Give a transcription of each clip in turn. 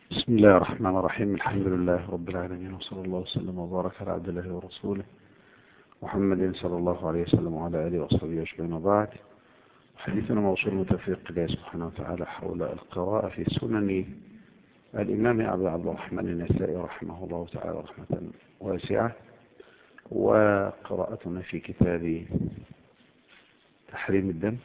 بسم الله الرحمن الرحيم. الحمد لله رب العالمين، وصلى الله وسلم وبارك على عبد الله ورسوله محمد صلى الله عليه وسلم وعلى آله وصحبه أجمعين. وبعد، حديثنا موصول بتوفيق الله سبحانه وتعالى حول القراءة في سنن الإمام أبي عبد الرحمن النسائي رحمه الله تعالى رحمة واسعة، وقراءتنا في كتاب تحريم الدم.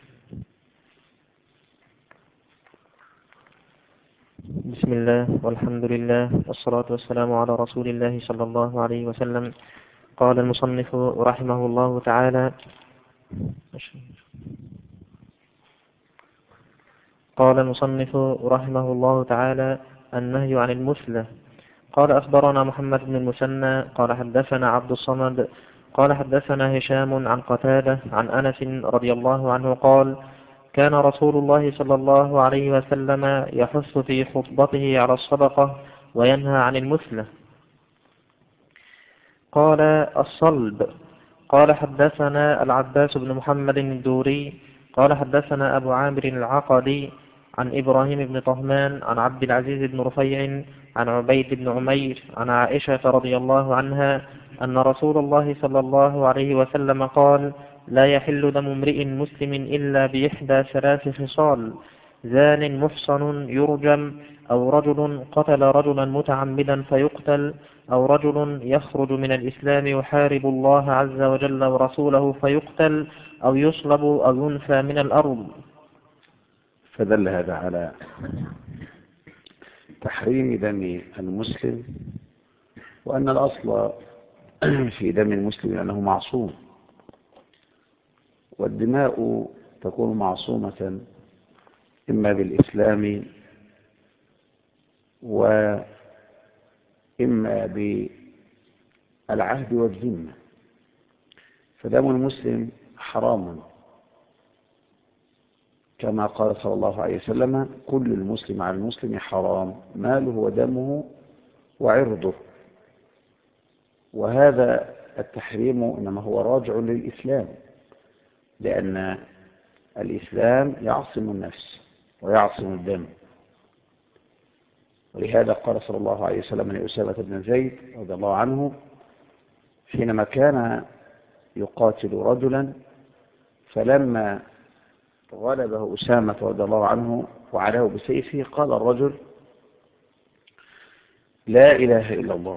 بسم الله والحمد لله والصلاة والسلام على رسول الله صلى الله عليه وسلم. قال المصنف رحمه الله تعالى: النهي عن المثلة. قال: أخبرنا محمد بن المثنى قال حدثنا عبد الصمد قال حدثنا هشام عن قتادة عن أنس رضي الله عنه قال: كان رسول الله صلى الله عليه وسلم يحث في خطبته على الصدقة وينهى عن المثلة. قال: الصلب. قال: حدثنا العباس بن محمد الدوري قال حدثنا أبو عامر العقدي عن إبراهيم بن طهمان عن عبد العزيز بن رفيع عن عبيد بن عمير عن عائشة رضي الله عنها أن رسول الله صلى الله عليه وسلم قال: لا يحل دم امرئ مسلم إلا بإحدى ثلاث خصال: زان محصن يرجم، أو رجل قتل رجلا متعمدا فيقتل، أو رجل يخرج من الإسلام يحارب الله عز وجل ورسوله فيقتل، أو يصلب أو ينفى من الأرض. فدل هذا على تحريم دم المسلم، وأن الأصل في دم المسلم أنه معصوم، والدماء تكون معصومة إما بالإسلام وإما بالعهد والذمة. فدم المسلم حرام، كما قال صلى الله عليه وسلم: كل المسلم على المسلم حرام، ماله ودمه وعرضه. وهذا التحريم إنما هو راجع للإسلام، لأن الإسلام يعصم النفس ويعصم الدم. ولهذا قال صلى الله عليه وسلم لأسامة بن زيد رضي الله عنه حينما كان يقاتل رجلا، فلما غلبه أسامة رضي الله عنه وعلاه بسيفه، قال الرجل: لا إله إلا الله،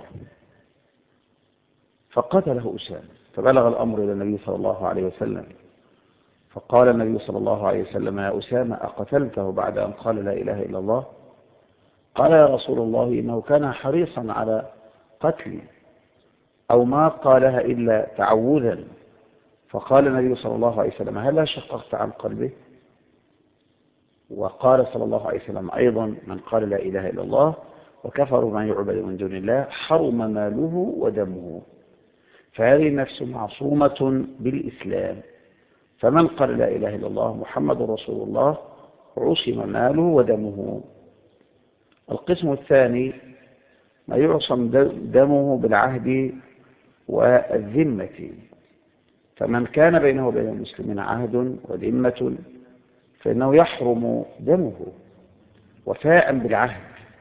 فقتله أسامة. فبلغ الأمر إلى النبي صلى الله عليه وسلم، فقال النبي صلى الله عليه وسلم: يا أسامة، أقتلته بعد أن قال لا إله إلا الله؟ قال: يا رسول الله، إنه كان حريصا على قتلي، أو ما قالها إلا تعوذا. فقال النبي صلى الله عليه وسلم: هل شققت عن قلبه؟ وقال صلى الله عليه وسلم أيضا: من قال لا إله إلا الله وكفر ما يعبد من دون الله حرم ماله ودمه. فهذه النفس معصومة بالإسلام، فمن قال لا إله إلا الله محمد رسول الله عصم ماله ودمه. القسم الثاني ما يعصم دمه بالعهد والذمة، فمن كان بينه وبين المسلمين عهد وذمة فإنه يحرم دمه وفاء بالعهد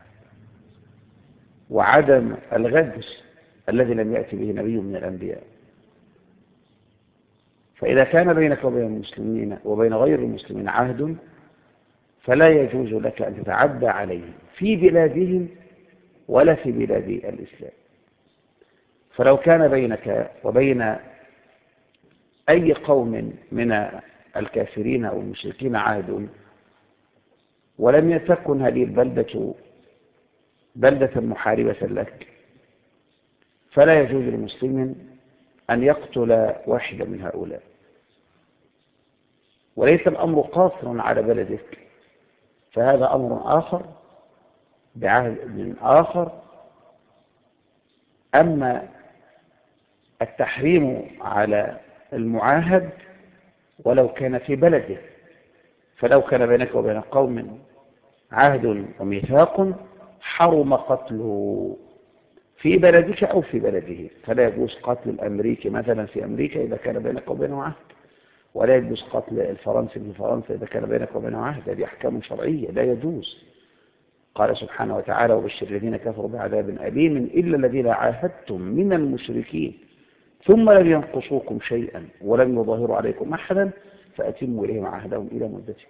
وعدم الغدر الذي لم يأتي به نبي من الأنبياء. فإذا كان بينك وبين المسلمين وبين غير المسلمين عهد، فلا يجوز لك أن تتعدى عليهم في بلادهم ولا في بلاد الإسلام. فلو كان بينك وبين أي قوم من الكافرين أو المشركين عهد، ولم تكن هذه البلدة بلدة محاربة لك، فلا يجوز للمسلم أن يقتل واحدا من هؤلاء. وليس الأمر قاصرا على بلدك، فهذا أمر آخر بعهد من آخر. أما التحريم على المعاهد ولو كان في بلده، فلو كان بينك وبين قوم عهد وميثاق حرم قتله في بلدك أو في بلده. فلا يجوز قتل الأمريكي مثلا في أمريكا إذا كان بينك وبينه عهد، ولا يجوز قتل الفرنسي في فرنسا إذا كان بينك وبينه عهد. هذه أحكام شرعية لا يجوز. قال سبحانه وتعالى: وبشر الذين كفروا بعذاب أليم إلا الذين عاهدتم من المشركين ثم لم ينقصوكم شيئا ولم يظاهروا عليكم أحدا فأتموا إليهم عهدهم إلى مدتهم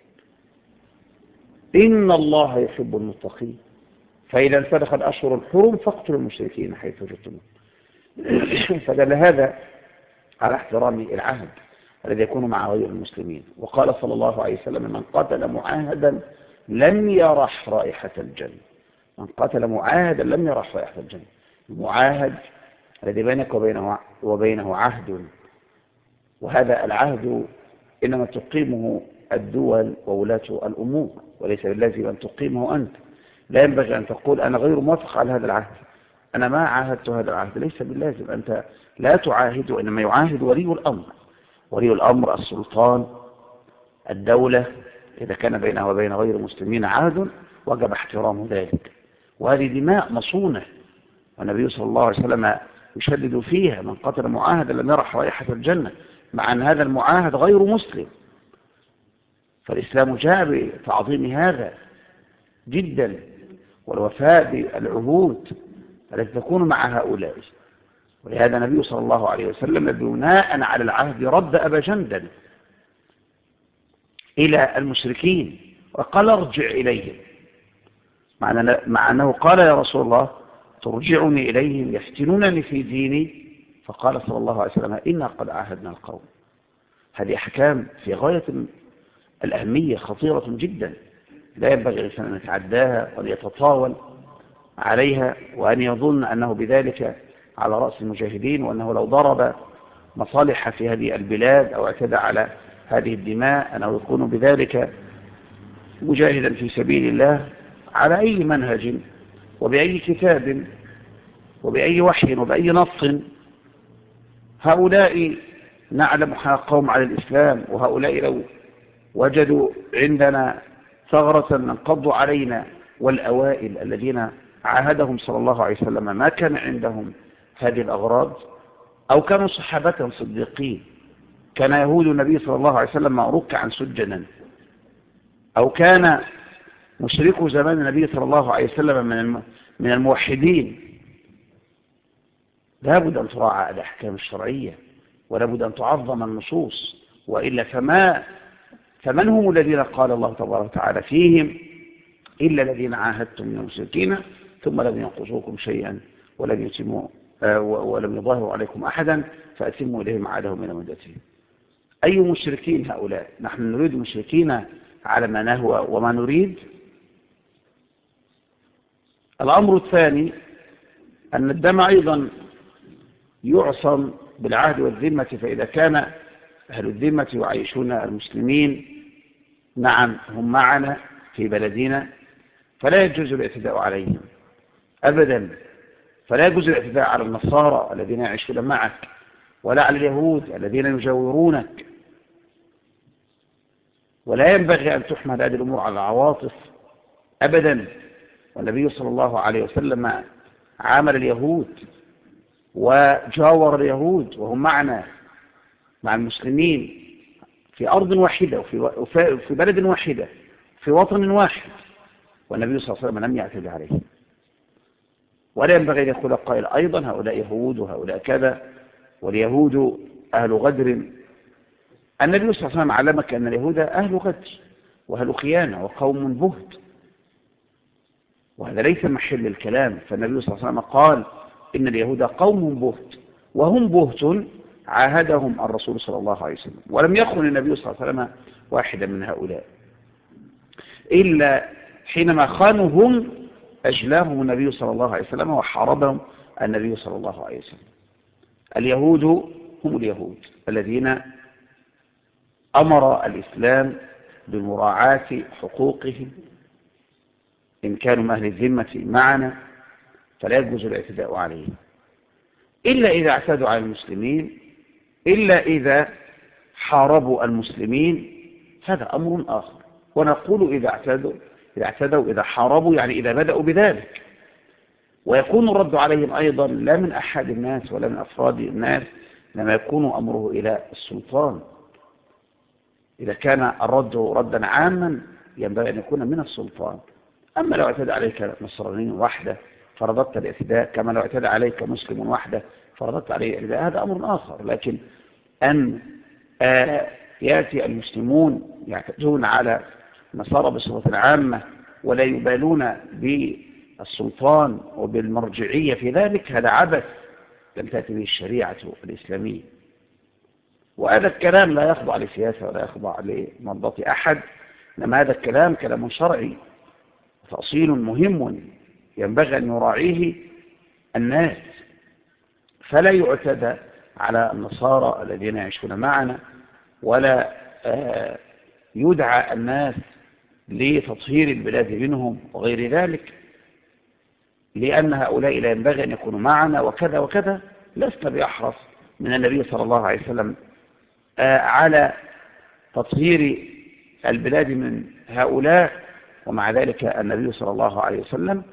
إن الله يحب المتقين فإذا انسلخ الأشهر الحرم فاقتلوا المشركين حيث وجدتموهم. فدل هذا على احترام العهد الذي يكون مع غير المسلمين. وقال صلى الله عليه وسلم: من قتل معاهدا لم يرح رائحة الجنة. من قتل معاهدا لم يرح رائحة الجنة. المعاهد الذي بينك وبينه عهد، وهذا العهد إنما تقيمه الدول وولاة الأمور، وليس باللازم أن تقيمه أنت. لا ينبغي أن تقول أنا غير موافق على هذا العهد، أنا ما عاهدت هذا العهد. ليس باللازم، أنت لا تعاهد، وإنما يعاهد ولي الأمر. ولي الأمر السلطان، الدولة، إذا كان بينه وبين غير المسلمين عهد وجب احترام ذلك. وهذه دماء مصونة، والنبي صلى الله عليه وسلم يشدد فيها: من قتل معاهدا لم يرح رائحة الجنة، مع أن هذا المعاهد غير مسلم. فالإسلام جاء بتعظيم هذا جدا، والوفاء بالعهود التي تكون مع هؤلاء. ولهذا النبي صلى الله عليه وسلم بناء على العهد رد أبا جندل إلى المشركين وقال: ارجع إليهم، مع أنه قال: يا رسول الله ترجعني إليهم يفتنونني في ديني. فقال صلى الله عليه وسلم: إنا قد عاهدنا القوم. هذه أحكام في غاية الأهمية، خطيرة جدا، لا ينبغي الإنسان أن يتعداها وأن يتطاول عليها وأن يظن أنه بذلك على رأس المجاهدين، وأنه لو ضرب مصالح في هذه البلاد أو اعتدى على هذه الدماء أنه يكون بذلك مجاهدا في سبيل الله على أي منهج وبأي كتاب وبأي وحي وبأي نص. هؤلاء نعلم حقهم على الإسلام، وهؤلاء لو وجدوا عندنا ثغرة انقضوا علينا. والأوائل الذين عاهدهم صلى الله عليه وسلم ما كان عندهم هذه الأغراض، أو كانوا صحابة صديقين. كان يهود النبي صلى الله عليه وسلم ركعا سجدا، أو كان مشركو زمان النبي صلى الله عليه وسلم من الموحدين. لا بد أن تراعى الأحكام الشرعية، ولا بد أن تعظم النصوص، وإلا فمن هم الذين قال الله تبارك وتعالى فيهم: إلا الذين عاهدتم من المشركين ثم لم ينقصوكم شيئا ولم يظاهروا عليكم أحدا فأتموا إليهم عهدهم إلى مدتهم. أي مشركين هؤلاء؟ نحن نريد مشركين على ما نهوى وما نريد. الأمر الثاني أن الدم أيضا يعصم بالعهد والذمة. فإذا كان أهل الذمة يعيشون المسلمين، نعم هم معنا في بلدنا، فلا يجوز الاعتداء عليهم أبدا. فلا يجوز الاعتداء على النصارى الذين يعيشون معك، ولا على اليهود الذين يجاورونك. ولا ينبغي أن تحمل هذه الأمور على العواطف أبدا. والنبي صلى الله عليه وسلم عامل اليهود وجاور اليهود وهم معنا مع المسلمين في أرض واحدة وفي بلد واحدة في وطن واحد، والنبي صلى الله عليه وسلم لم يعتدي عليه. ولا ينبغي أن يقول قائل أيضا: هؤلاء يهود وهؤلاء كذا، واليهود أهل غدر. النبي صلى الله عليه وسلم علمك أن اليهود أهل غدر وأهل خيانة وقوم بهت، وهذا ليس محل الكلام. فالنبي صلى الله عليه وسلم قال: إن اليهود قوم بهت وهم بهت عاهدهم الرسول صلى الله عليه وسلم، ولم يخن النبي صلى الله عليه وسلم واحدا من هؤلاء، إلا حينما خانهم أجلاهم النبي صلى الله عليه وسلم وحاربهم النبي صلى الله عليه وسلم. اليهود هم اليهود الذين أمر الإسلام بمراعاة حقوقهم إن كانوا من أهل الذمة معنا، فلا يجوز الاعتداء عليهم إلا إذا اعتدوا على المسلمين، إلا إذا حاربوا المسلمين، هذا أمر آخر. ونقول إذا اعتدوا إذا حاربوا، يعني إذا بدأوا بذلك. ويكون الرد عليهم أيضا لا من أحد الناس ولا من أفراد الناس، لما يكون أمره إلى السلطان. إذا كان الرد ردا عاما ينبغي أن يكون من السلطان أما لو اعتدى عليك نصراني وحده فرضت الاعتداء، كما لو اعتدى عليك مسلم وحده فرضت عليه الاعتداء، هذا أمر آخر. لكن أن يأتي المسلمون يعتدون على النصارى بصفة عامة ولا يبالون بالسلطان وبالمرجعية في ذلك، هذا عبث لم تأتي به الشريعة الإسلامية. وهذا الكلام لا يخضع لسياسة ولا يخضع لمرضاة أحد، إنما هذا الكلام كلام شرعي تأصيل مهم ينبغي أن يراعيه الناس. فلا يعتدى على النصارى الذين يعيشون معنا، ولا يدعى الناس لتطهير البلاد منهم وغير ذلك، لأن هؤلاء لا ينبغي أن يكونوا معنا وكذا وكذا. لسنا بأحرص من النبي صلى الله عليه وسلم على تطهير البلاد من هؤلاء، ومع ذلك النبي صلى الله عليه وسلم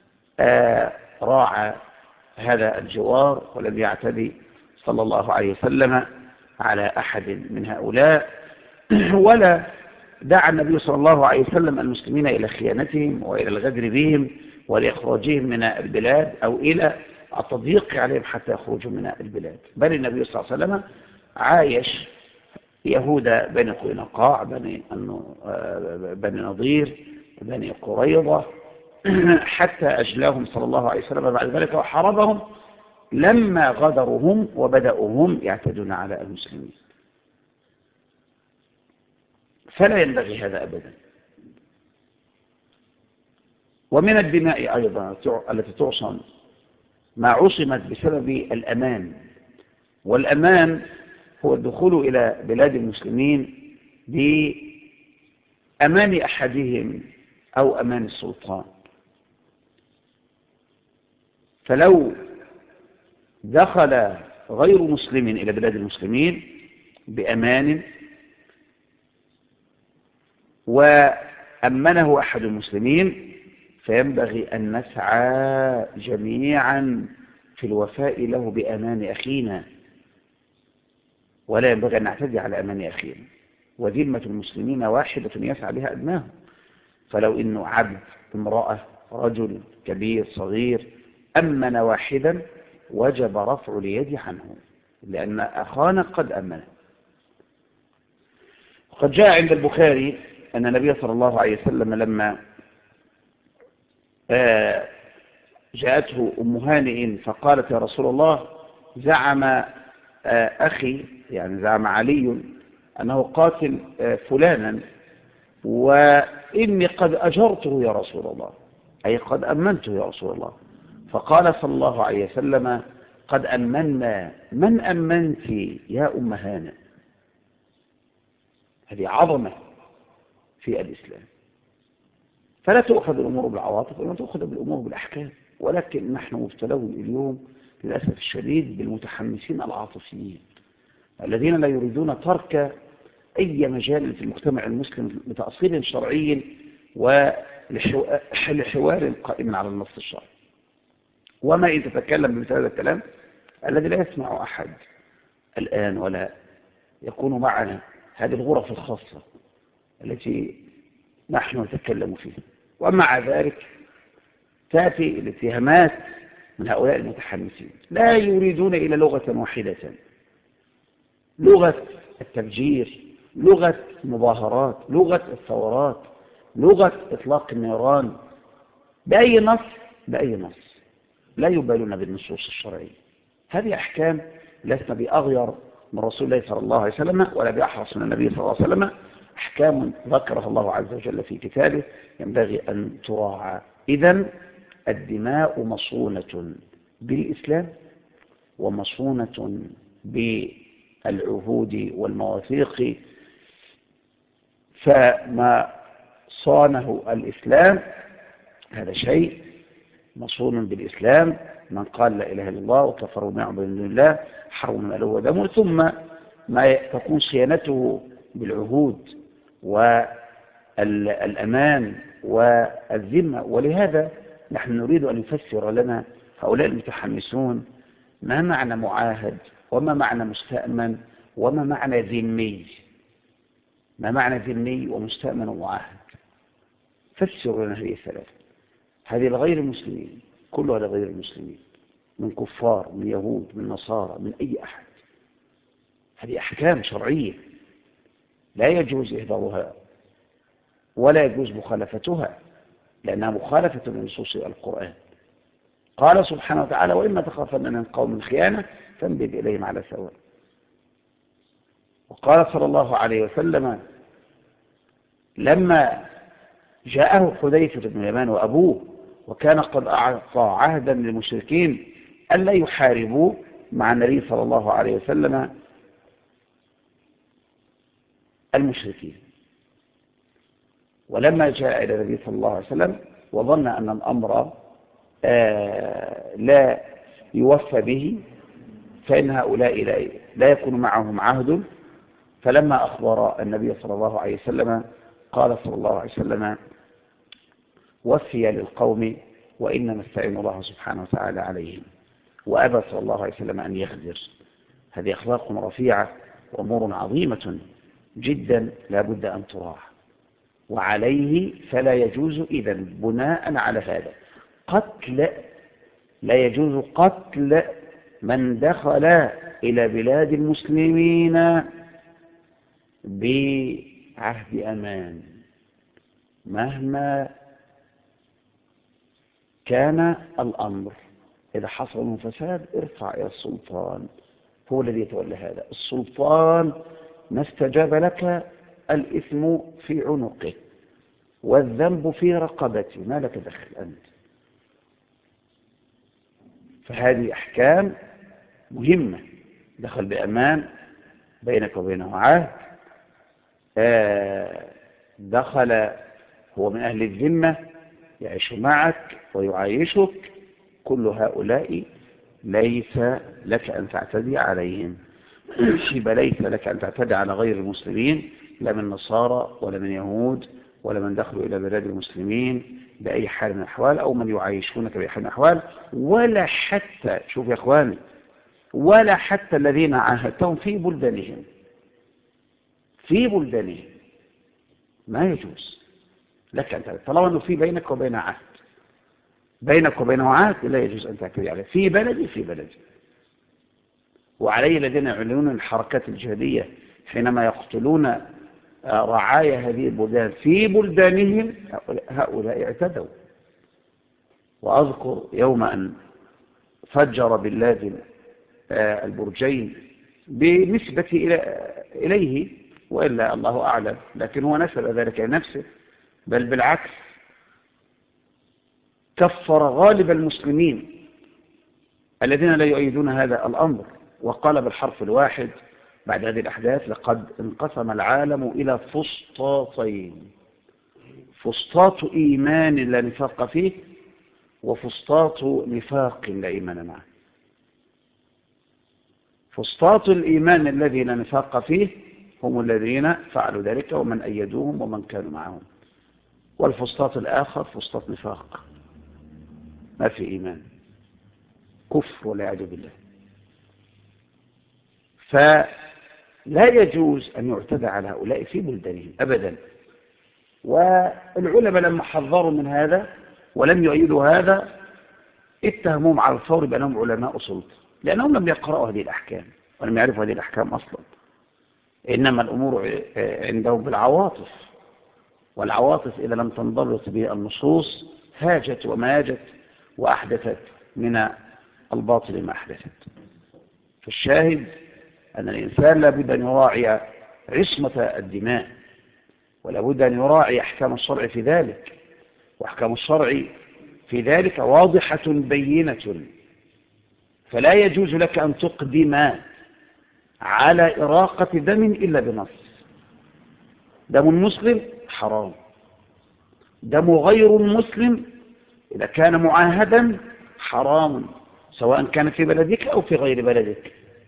راعى هذا الجوار ولم يعتدي صلى الله عليه وسلم على أحد من هؤلاء، ولا دعا النبي صلى الله عليه وسلم المسلمين إلى خيانتهم وإلى الغدر بهم ولإخراجهم من البلاد أو إلى التضييق عليهم حتى يخرجوا من البلاد. بل النبي صلى الله عليه وسلم عايش يهود بني قينقاع، بني نضير، بني قريظة، حتى أجلاهم صلى الله عليه وسلم بعد ذلك وحاربهم لما غدرهم وبدأوا هم يعتدون على المسلمين. فلا ينبغي هذا أبدا. ومن الدماء أيضا التي تعصم ما عصمت بسبب الأمان، والأمان هو الدخول إلى بلاد المسلمين بأمان أحدهم أو أمان السلطان. فلو دخل غير مسلم إلى بلاد المسلمين بأمان وأمنه أحد المسلمين، فينبغي أن نسعى جميعا في الوفاء له بأمان أخينا، ولا ينبغي أن نعتدي على أمان أخينا. وذمة المسلمين واحدة يسعى بها أدناهم. فلو إنه عبد، امرأة، رجل، كبير، صغير، أمن واحدا وجب رفع اليد عنه، لأن أخانا قد أمنه. وقد جاء عند البخاري أن النبي صلى الله عليه وسلم لما جاءته أم هانئ فقالت يا رسول الله، زعم أخي، يعني زعم علي أنه قاتل فلانا وإني قد أجرته يا رسول الله، أي قد أمنته يا رسول الله. فقال صلى الله عليه وسلم قد أمنا. من أمنت يا أم هانئ؟ هذه عظمة في الإسلام. فلا تؤخذ الأمور بالعواطف ولا تؤخذ بالأمور بالأحكام، ولكن نحن مبتلون اليوم للأسف الشديد بالمتحمسين العاطفيين الذين لا يريدون ترك أي مجال في المجتمع المسلم لتأصيل شرعي ولحوار قائم على النص الشرعي. وما إن تتكلم بمثل هذا الكلام الذي لا يسمع أحد الآن ولا يكون معنا، هذه الغرف الخاصة التي نحن نتكلم فيها. ومع ذلك تأتي الاتهامات من هؤلاء المتحمسين، لا يريدون إلى لغة واحدة، لغة التفجير، لغة المظاهرات، لغة الثورات، لغة إطلاق النيران، بأي نص، بأي نص، لا يبالون بالنصوص الشرعية. هذه أحكام لسنا بأغير من رسول الله صلى الله عليه وسلم ولا بأحرص من النبي صلى الله عليه وسلم، أحكام ذكرها الله عز وجل في كتابه ينبغي أن تراعى. إذن الدماء مصونة بالإسلام ومصونة بالعهود والمواثيق، فما صانه الإسلام هذا شيء مصون بالإسلام. من قال لا إله إلا الله وكفر بما يعبد من دون الله حرم ماله ودمه، ثم ما تكون صيانته بالعهود والأمان والذمة. ولهذا نحن نريد أن يفسر لنا هؤلاء المتحمسون ما معنى معاهد، وما معنى مستأمن، وما معنى ذمي، ما معنى ذمي ومستأمن ومعاهد. فسروا لنا هذه الثلاثة. هذه لغير المسلمين، كلها لغير المسلمين، من كفار، من يهود، من نصارى، من أي أحد. هذه أحكام شرعية لا يجوز إهدارها ولا يجوز مخالفتها، لأنها مخالفة لنصوص القرآن. قال سبحانه وتعالى: وإما تخافن من قوم خيانة فانبذ إليهم على سواء. وقال صلى الله عليه وسلم لما جاءه حذيفة بن اليمان وأبوه وكان قد أعطى عهدا للمشركين ألا يحاربوا مع النبي صلى الله عليه وسلم المشركين، ولما جاء إلى النبي صلى الله عليه وسلم وظن أن الأمر لا يوفى به، فإن هؤلاء لا يكون معهم عهد، فلما أخبر النبي صلى الله عليه وسلم قال صلى الله عليه وسلم: وفي للقوم وإنما استعين الله سبحانه وتعالى عليهم. وأبى صلى الله عليه وسلم أن يخذر. هذه أخلاق رفيعة وأمور عظيمة جدا لا بد أن تراعى، وعليه فلا يجوز إذن بناء على هذا لا يجوز قتل من دخل إلى بلاد المسلمين بعهد أمان مهما كان الأمر. إذا حصل من فساد ارفع إلى السلطان، هو الذي يتولى هذا. السلطان ما استجاب لك الإثم في عنقه والذنب في رقبته، ما لك دخل أنت. فهذه أحكام مهمة. دخل بأمان بينك وبينه عهد، دخل هو من أهل الذمة يعيش معك ويعايشك، كل هؤلاء ليس لك أن تعتدي عليهم. ليس لك أن تعتدي على غير المسلمين، لا من نصارى ولا من يهود ولا من دخلوا إلى بلاد المسلمين بأي حال من الأحوال، أو من يعايشونك بأي حال من الأحوال، ولا حتى، شوف يا أخواني، ولا حتى الذين عاهدتهم في بلدانهم ما يجوز لك أن تعتدي، طالما أنه في بينك وبين عهد، بينك وبينه عهد، لا يجوز أن تعتدي عليه في بلدي. وعليه الذين يعلنون الحركات الجهادية حينما يقتلون رعايا هذه البلدان في بلدانهم، هؤلاء اعتدوا. وأذكر يوم أن فجر بن لادن البرجين بنسبة إليه، وإلا الله أعلم، لكن هو نسب ذلك لنفسه، بل بالعكس كفر غالب المسلمين الذين لا يؤيدون هذا الأمر، وقال بالحرف الواحد بعد هذه الأحداث: لقد انقسم العالم إلى فسطاطين، فسطاط إيمان لا نفاق فيه، وفسطاط نفاق لا إيمان معه. فسطاط الإيمان الذي لا نفاق فيه هم الذين فعلوا ذلك ومن أيدوهم ومن كانوا معهم، والفسطاط الآخر فسطاط نفاق، ما في إيمان، كفر والعياذ بالله. فلا يجوز أن يعتدى على هؤلاء في بلدانهم أبدا. والعلماء لما حذروا من هذا ولم يؤيدوا هذا اتهموهم على الفور بأنهم علماء سلطة، لأنهم لم يقرأوا هذه الأحكام ولم يعرفوا هذه الأحكام أصلا، إنما الأمور عندهم بالعواطف، والعواطف إذا لم تنضبط به النصوص هاجت وماجت وأحدثت من الباطل ما أحدثت. فالشاهد أن الإنسان لابد أن يراعي عصمة الدماء، ولابد أن يراعي أحكام الشرع في ذلك، وأحكام الشرع في ذلك واضحة بينة. فلا يجوز لك أن تقدم على إراقة دم إلا بنص. دم المسلم حرام، دم غير المسلم إذا كان معاهدا حرام، سواء كان في بلدك أو في غير بلدك.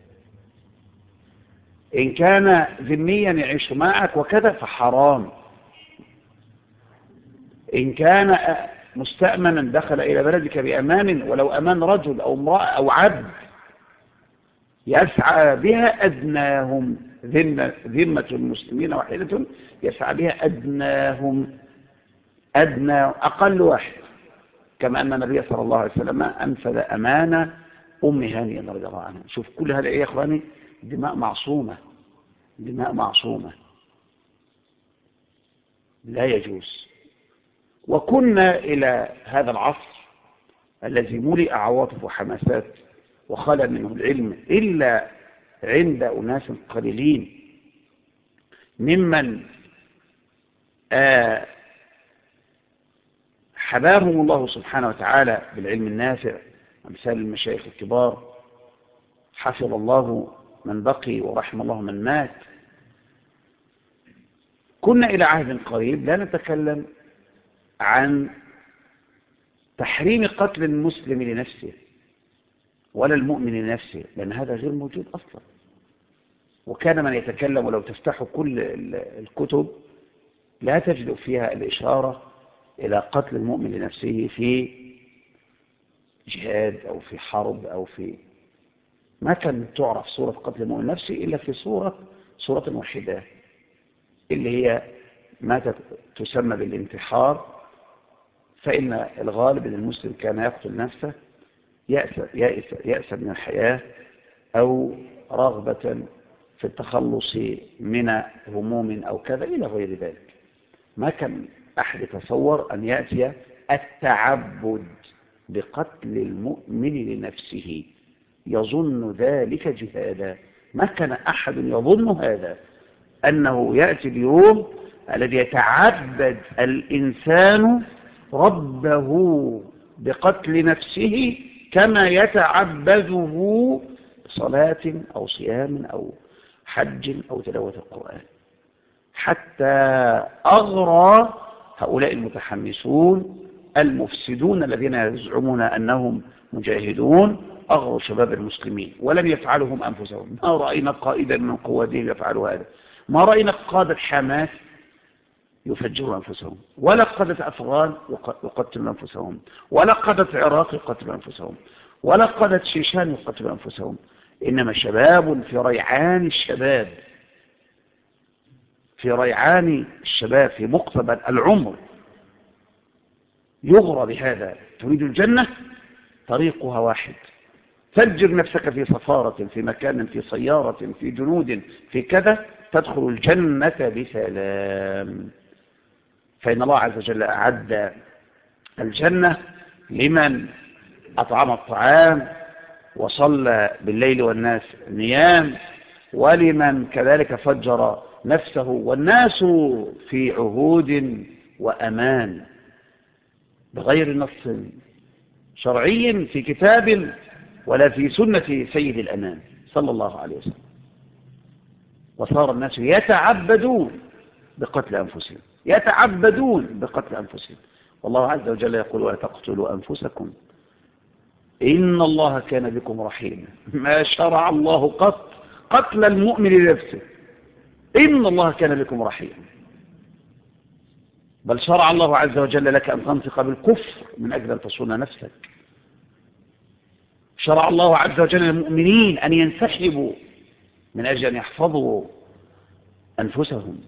إن كان ذميا يعيش معك وكذا فحرام. إن كان مستأمنا دخل إلى بلدك بأمان، ولو أمان رجل أو امرأة أو عبد، يسعى بها أدناهم، ذمة المسلمين واحدة يسعى بها أدنى أقل واحد، كما أن النبي صلى الله عليه وسلم أنفذ أمانة أم هانئ رضي الله عنها. شوف كل هذا إيه يا إخواني؟ دماء معصومة، دماء معصومة لا يجوز. وكنا إلى هذا العصر الذي ملئ عواطف وحماسات وخلى منه العلم إلا عند أناس قليلين ممن حباهم الله سبحانه وتعالى بالعلم النافع، أمثال المشايخ الكبار، حفظ الله من بقي ورحم الله من مات. كنا إلى عهد قريب لا نتكلم عن تحريم قتل المسلم لنفسه ولا المؤمن لنفسه، لأن هذا غير موجود أصلا. وكان من يتكلم، ولو تفتحوا كل الكتب لا تجد فيها الإشارة إلى قتل المؤمن لنفسه في جهاد أو في حرب أو في، ما كان تعرف صورة قتل المؤمن لنفسه إلا في صورة واحدة، اللي هي ما تسمى بالانتحار. فإن الغالب أن المسلم كان يقتل نفسه يأسا من الحياة أو رغبة في التخلص من هموم أو كذا إلى غير ذلك. ما كان أحد يتصور أن يأتي التعبد بقتل المؤمن لنفسه يظن ذلك جهادا. ما كان أحد يظن هذا، أنه يأتي اليوم الذي يتعبد الإنسان ربه بقتل نفسه كما يتعبده صلاة أو صيام أو حج أو تلاوة القرآن. حتى أغرى هؤلاء المتحمسون المفسدون الذين يزعمون أنهم مجاهدون، أغروا شباب المسلمين ولم يفعلهم أنفسهم. ما رأينا قائدا من قوادهم يفعل هذا، ما رأينا قادة حماس يفجروا أنفسهم، ولا قادة أفغان يقتلوا أنفسهم، ولا قادة عراق يقتلوا أنفسهم، ولا قادة شيشان يقتلوا أنفسهم. إنما شباب في ريعان الشباب، في ريعان الشباب، في مقتبل العمر، يغرى بهذا. تريد الجنة طريقها واحد، فجر نفسك في صفارة، في مكان، في سيارة، في جنود، في كذا، تدخل الجنة بسلام. فإن الله عز وجل أعد الجنة لمن أطعم الطعام وصلى بالليل والناس نيام، ولمن كذلك فجر نفسه والناس في عهود وأمان بغير نص شرعي في كتاب ولا في سنة سيد الأنام صلى الله عليه وسلم. وصار الناس يتعبدون بقتل أنفسهم، يتعبدون بقتل أنفسهم. والله عز وجل يقول: ولا تقتلوا أنفسكم إن الله كان بكم رحيما. ما شرع الله قط قتل المؤمن لنفسه، إن الله كان بكم رحيما، بل شرع الله عز وجل لك أن تنطق بالكفر من أجل أن تصون نفسك. شرع الله عز وجل للمؤمنين أن ينسحبوا من أجل أن يحفظوا أنفسهم.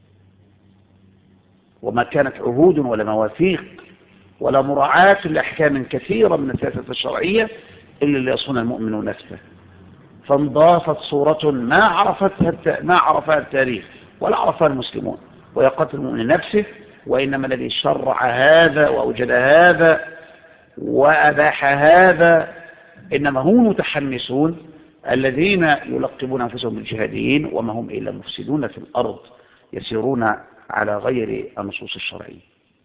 وما كانت عهود ولا مواثيق ولا مراعاة لأحكام كثيرة من السياسة الشرعية إلا ليصون المؤمن نفسه. فانضافت صورة ما عرفها التاريخ ولا عرفها المسلمون، وهي قتل المؤمن نفسه. وإنما الذي شرع هذا وأوجد هذا وأباح هذا إنما هم متحمسون الذين يلقبون أنفسهم بالجهاديين، وما هم إلا مفسدون في الأرض يسيرون على غير النصوص الشرعية.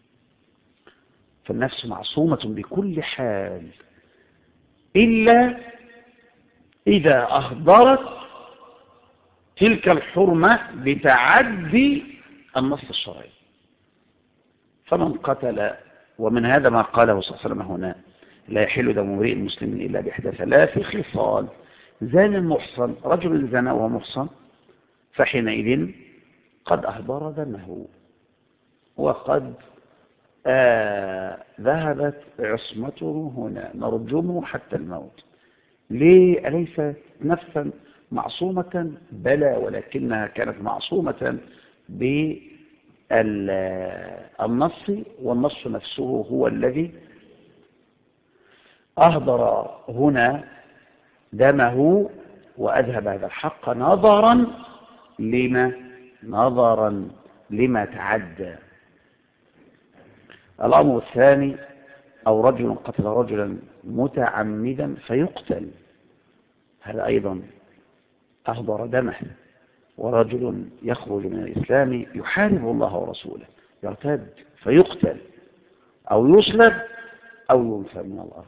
فالنفس معصومة بكل حال إلا إذا أهدرت تلك الحرمة بتعدي النص الشرعي. فمن قتل، ومن هذا ما قاله صلى الله عليه وسلم هنا: لا يحل دم امرئ مسلم إلا بإحدى ثلاث خصال: زان محصن، رجل زنى وهو محصن، فحينئذ قد أهدر دمه وقد ذهبت عصمته، هنا نرجمه حتى الموت. ليه؟ أليس نفسا معصومة؟ بلى، ولكنها كانت معصومة النص، والنص نفسه هو الذي أهدر هنا دمه وأذهب هذا الحق نظرا لما تعدى. الأمر الثاني: أو رجل قتل رجلا متعمدا فيقتل، هذا أيضا أهدر دمه. ورجل يخرج من الإسلام يحارب الله ورسوله يرتد فيقتل أو يصلب أو ينفى من الأرض.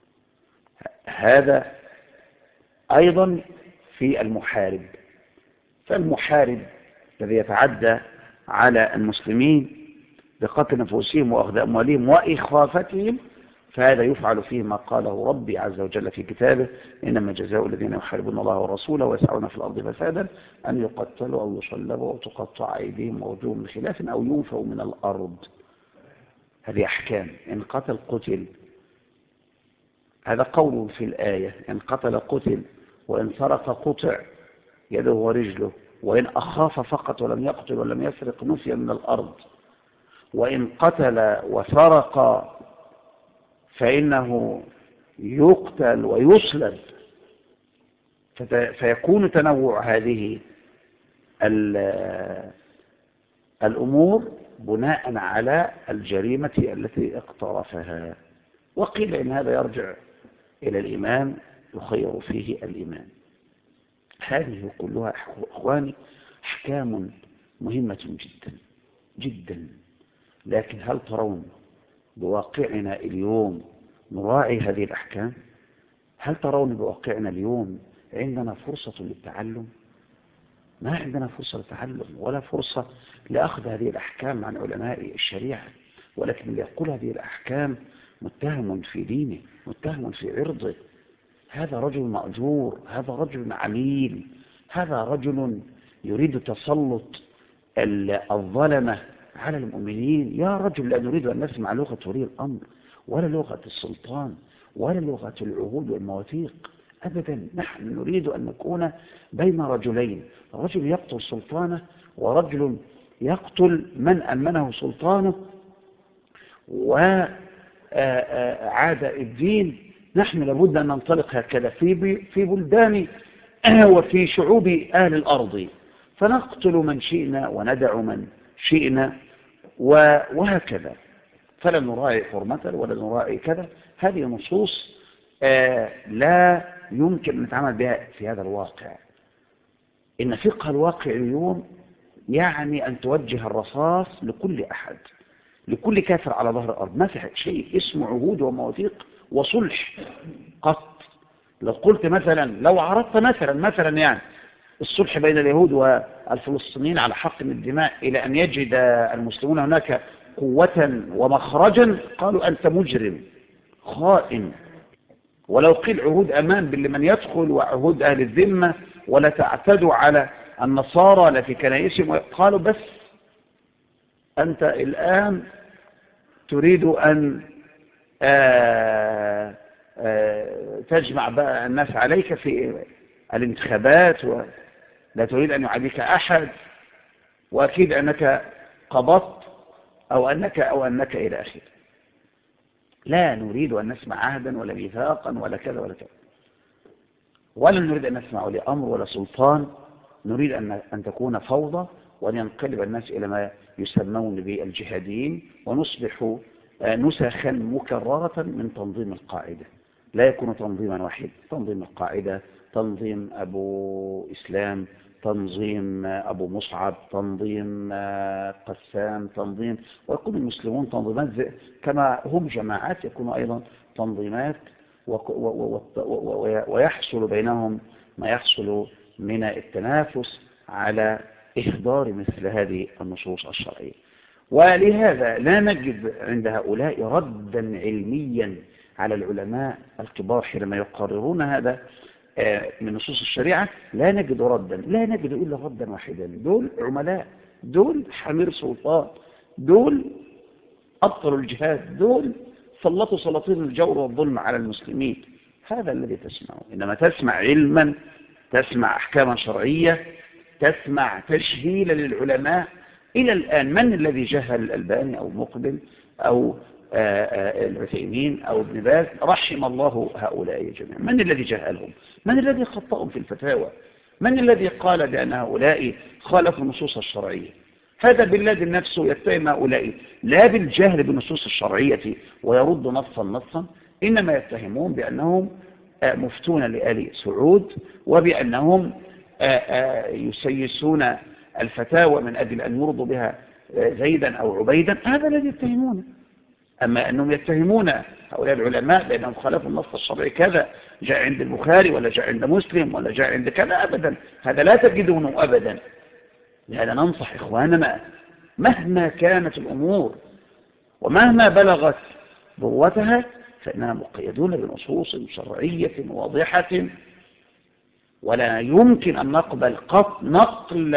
هذا أيضا في المحارب. فالمحارب الذي يتعدى على المسلمين بقتل نفوسهم وأخذ أموالهم وإخافتهم، فهذا يفعل فيه ما قاله ربي عز وجل في كتابه: إنما جزاء الذين يحاربون الله ورسوله ويسعون في الأرض فسادا أن يقتلوا أو يصلبوا أو تقطع أيديهم وأرجلهم من خلاف أو ينفوا من الأرض. هذه أحكام. إن قتل قتل، هذا قول في الآية: إن قتل قتل، وإن سرق قطع يده ورجله، وإن أخاف فقط ولم يقتل ولم يسرق نفي من الأرض، وإن قتل وسرق فإنه يقتل ويصلب. فيكون تنوع هذه الأمور بناء على الجريمة التي اقترفها. وقيل إن هذا يرجع إلى الإمام يخير فيه الإمام. هذه كلها أخواني أحكام مهمة جدا جدا، لكن هل ترون بواقعنا اليوم نراعي هذه الأحكام؟ هل ترون بواقعنا اليوم عندنا فرصة للتعلم؟ ما عندنا فرصة للتعلم ولا فرصة لأخذ هذه الأحكام عن علماء الشريعة، ولكن اللي يقول هذه الأحكام متهم في دينه، متهم في عرضه. هذا رجل مأجور، هذا رجل عميل، هذا رجل يريد تسلط الظلمة على المؤمنين. يا رجل، لا نريد أن نسمع لغة ولي الأمر ولا لغة السلطان ولا لغة العهود والمواثيق أبدا. نحن نريد أن نكون بين رجلين: رجل يقتل سلطانه ورجل يقتل من أمنه سلطانه وعاد الدين. نحن لابد أن ننطلق هكذا في بلدان وفي شعوب أهل الأرض، فنقتل من شئنا وندع من شئنا وهكذا، فلا نراعي حرمته ولا نراعي كذا. هذه نصوص لا يمكن أن نتعامل بها في هذا الواقع. إن فقه الواقع اليوم يعني أن توجه الرصاص لكل أحد، لكل كافر على ظهر الأرض. ما في شيء اسمه عهود ومواثيق وصلح قط. لو قلت مثلا، لو عرضت مثلا يعني الصلح بين اليهود والفلسطينيين على حق من الدماء إلى أن يجد المسلمون هناك قوة ومخرجا، قالوا أنت مجرم خائن. ولو قيل عهود أمان لمن يدخل وعهود أهل الذمة ولا تعتدوا على النصارى لا في كنائسهم، قالوا بس أنت الآن تريد أن تجمع بقى الناس عليك في الانتخابات ولا تريد أن يعاديك أحد، وأكيد أنك قبضت أو أنك إلى آخره. لا نريد أن نسمع عهدا ولا ميثاقا ولا كذا ولا كذا، ولا نريد أن نسمع ولي أمر ولا سلطان. نريد أن تكون فوضى وأن ينقلب الناس إلى ما يسمون بالجهاديين، ونصبح نسخا مكررة من تنظيم القاعدة. لا يكون تنظيما واحد: تنظيم القاعدة، تنظيم أبو إسلام، تنظيم أبو مصعب، تنظيم قسام، تنظيم، ويكون المسلمون تنظيمات كما هم جماعات يكونوا أيضا تنظيمات، ويحصل بينهم ما يحصل من التنافس على إهدار مثل هذه النصوص الشرعية. ولهذا لا نجد عند هؤلاء ردا علميا على العلماء الكبار حينما يقررون هذا من نصوص الشريعة. لا نجد ردا، لا نجد إلا ردا واحدا: دول عملاء، دول حمير سلطان، دول أبطلوا الجهاد، دول سلطوا سلاطين الجور والظلم على المسلمين. هذا الذي تسمعه. إنما تسمع علما، تسمع أحكاما شرعية، تسمع تشهيلا للعلماء، إلى الآن من الذي جهل الألباني أو مقبل أو العثيمين أو ابن باز رحم الله هؤلاء جميعا؟ من الذي جهلهم؟ من الذي خطأهم في الفتاوى؟ من الذي قال بأن هؤلاء خالفوا النصوص الشرعية؟ هذا بلاد النفس يتهم هؤلاء لا بالجهل بالنصوص الشرعية ويرد نصا، إنما يتهمون بأنهم مفتون لآل سعود وبأنهم يسيسون الفتاوى من أجل أن يرضوا بها زيدا أو عبيدا. هذا الذي يتهمونه. أما أنهم يتهمون هؤلاء العلماء بأنهم خالفوا النص الشرعي كذا جاء عند البخاري ولا جاء عند مسلم ولا جاء عند كذا، أبدا، هذا لا تجدونه أبدا. لهذا ننصح إخواننا مهما كانت الأمور ومهما بلغت ذروتها فإننا مقيدون بنصوص شرعية واضحة، ولا يمكن أن نقبل نقل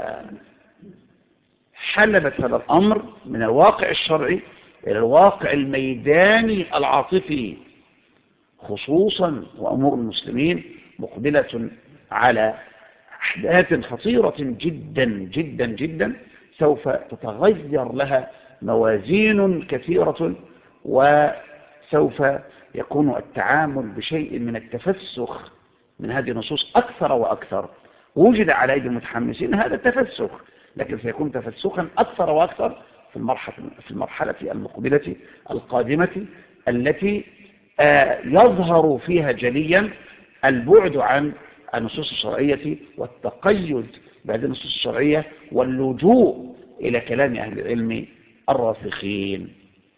حلبة هذا الأمر من الواقع الشرعي إلى الواقع الميداني العاطفي، خصوصا وأمور المسلمين مقبلة على أحداث خطيرة جدا جدا جدا سوف تتغير لها موازين كثيرة، وسوف يكون التعامل بشيء من التفسخ من هذه النصوص أكثر وأكثر. وجد على أيدي المتحمسين هذا التفسخ، لكن سيكون تفسخا أكثر وأكثر في المرحلة المقبلة القادمة التي يظهر فيها جليا البعد عن النصوص الشرعية والتقيد بهذه النصوص الشرعية واللجوء إلى كلام أهل العلم الراسخين.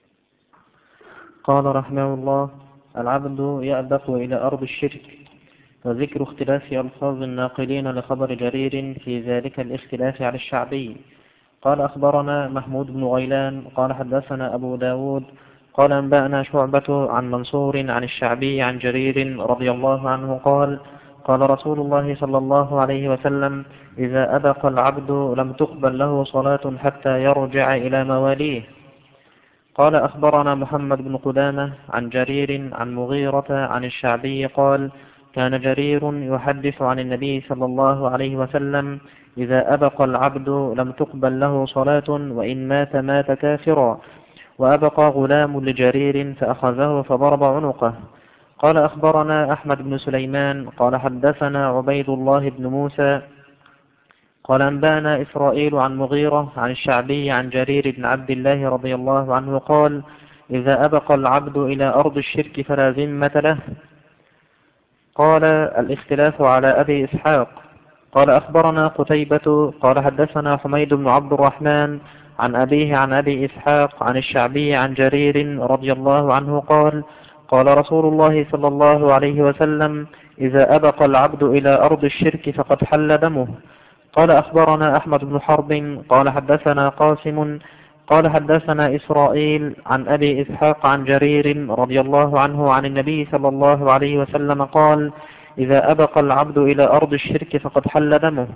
قال رحمه الله: العبد يأبق إلى أرض الشرك، وذكر اختلاف ألفاظ الناقلين لخبر جرير في ذلك الاختلاف على الشعبي. قال أخبرنا محمود بن غيلان قال حدثنا أبو داود قال أنبأنا شعبة عن منصور عن الشعبي عن جرير رضي الله عنه قال: قال رسول الله صلى الله عليه وسلم: إذا أبق العبد لم تقبل له صلاة حتى يرجع إلى مواليه. قال أخبرنا محمد بن قدامة عن جرير عن مغيرة عن الشعبي قال: كان جرير يحدث عن النبي صلى الله عليه وسلم: إذا أبق العبد لم تقبل له صلاة وإن مات كافرا. وأبقى غلام لجرير فأخذه فضرب عنقه. قال أخبرنا أحمد بن سليمان قال حدثنا عبيد الله بن موسى قال أنبأنا إسرائيل عن مغيرة عن الشعبي عن جرير بن عبد الله رضي الله عنه قال: إذا أبق العبد إلى أرض الشرك فلا ذمة له. قال الاختلاف على أبي إسحاق. قال أخبرنا قتيبة قال حدثنا حميد بن عبد الرحمن عن أبيه عن أبي إسحاق عن الشعبي عن جرير رضي الله عنه قال: قال رسول الله صلى الله عليه وسلم: إذا أبق العبد إلى أرض الشرك فقد حل دمه. قال أخبرنا أحمد بن حرب قال حدثنا قاسم قال حدثنا إسرائيل عن أبي إسحاق عن جرير رضي الله عنه عن النبي صلى الله عليه وسلم قال: إذا أبق العبد إلى أرض الشرك فقد حل دمه.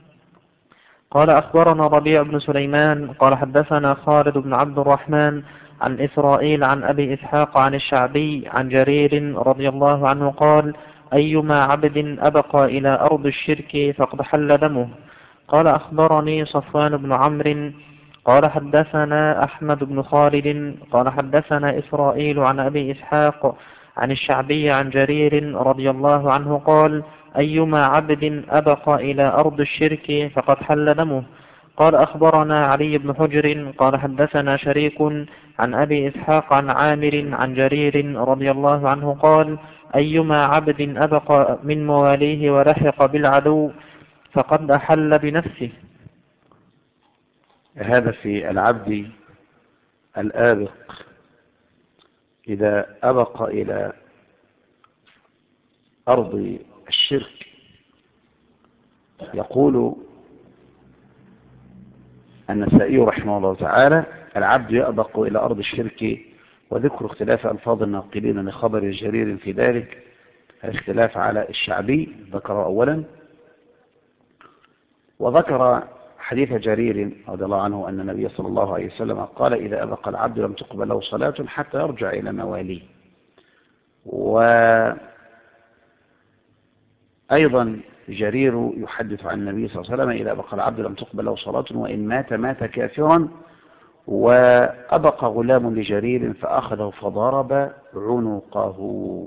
قال أخبرنا ربيع بن سليمان قال حدثنا خالد بن عبد الرحمن عن إسرائيل عن أبي إسحاق عن الشعبي عن جرير رضي الله عنه قال: أيما عبد أبقى إلى أرض الشرك فقد حل دمه. قال أخبرني صفوان بن عمرو قال حدثنا أحمد بن خالد قال حدثنا إسرائيل عن أبي إسحاق عن الشعبي عن جرير رضي الله عنه قال: أيما عبد أبقى إلى أرض الشرك فقد حل دمه. قال أخبرنا علي بن حجر قال حدثنا شريك عن أبي إسحاق عن عامر عن جرير رضي الله عنه قال: أيما عبد أبقى من مواليه ولحق بالعدو فقد أحل بنفسه. هذا في العبد الآبق إذا أبق إلى أرض الشرك. يقول النسائي رحمه الله تعالى: العبد يأبق إلى أرض الشرك، وذكر اختلاف ألفاظ الناقلين لخبر جرير في ذلك الاختلاف على الشعبي ذكر أولا، وذكر حديث جرير رضي الله عنه أن النبي صلى الله عليه وسلم قال: إذا أبق العبد لم تقبل له صلاة حتى يرجع إلى مواليه. وأيضا جرير يحدث عن النبي صلى الله عليه وسلم: إذا أبقى العبد لم تقبل له صلاة وإن مات مات كافرا. وأبقى غلام لجرير فأخذه فضرب عنقه.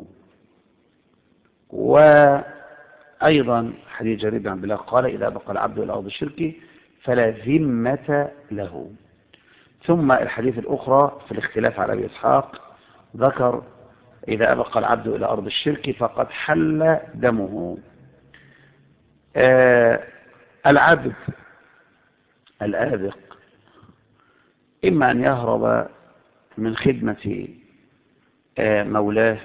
وأيضا حديث جرير بن عبد الله قال: إذا أبقى العبد إلى أرض الشرك فلا ذمة له. ثم الحديث الأخرى في الاختلاف على أبي إسحاق ذكر: إذا أبقى العبد إلى أرض الشرك فقد حل دمه. العبد الآبق إما أن يهرب من خدمة مولاه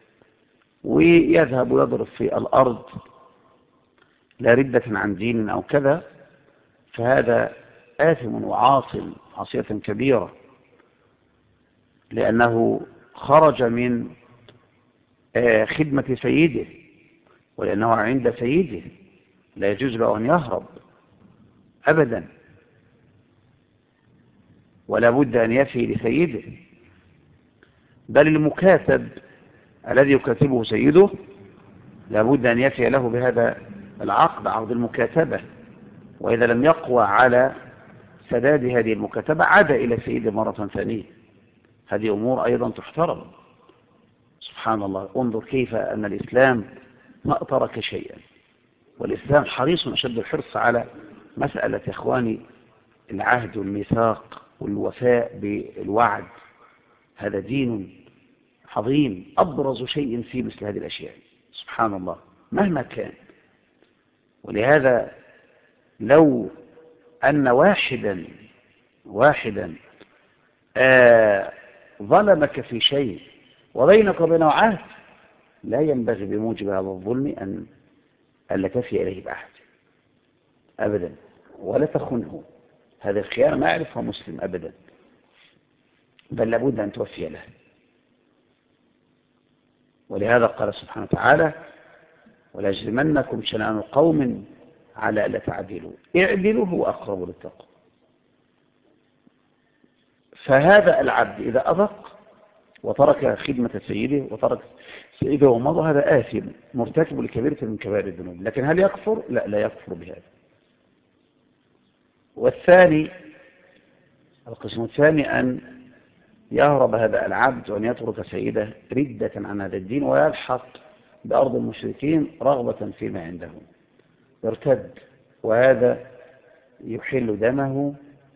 ويذهب ويضرب في الأرض لا ردة عن دين أو كذا، فهذا آثم وعاصم عصية كبيرة، لأنه خرج من خدمة سيده، ولأنه عند سيده لا يجوز له أن يهرب أبدا، ولا بد أن يفي لسيده. بل المكاتب الذي يكاتبه سيده لا بد أن يفي له بهذا العقد، عقد المكاتبة، وإذا لم يقوى على سداد هذه المكاتبة عاد إلى سيده مرة ثانية. هذه أمور أيضا تحترم. سبحان الله، انظر كيف أن الإسلام ما ترك شيئا، والإسلام حريص أشد الحرص على مسألة إخواني العهد والميثاق والوفاء بالوعد. هذا دين عظيم، أبرز شيء في مثل هذه الأشياء. سبحان الله مهما كان. ولهذا لو أن واحدا ظلمك في شيء وبينك وبينه عهد، لا ينبغي بموجب هذا الظلم أن لا تفي إليه بعهد أبدا، ولا تخنه. هذه الخيانة ما يعرفها مسلم أبدا، بل لابد أن توفي له. ولهذا قال سبحانه وتعالى: ولا يجرمنكم شنآن قوم على ألا تعدلوا اعدلوا هو أقرب للتقوى. فهذا العبد إذا أبق وترك خدمة سيده وترك سيده ومضى، هذا آثم مرتكب لكبيرة من كبائر الذنوب. لكن هل يكفر؟ لا يكفر بهذا. والثاني، القسم الثاني، أن يهرب هذا العبد وأن يترك سيده ردة عن هذا الدين ويلحق بأرض المشركين رغبة فيما عندهم، يرتد، وهذا يحل دمه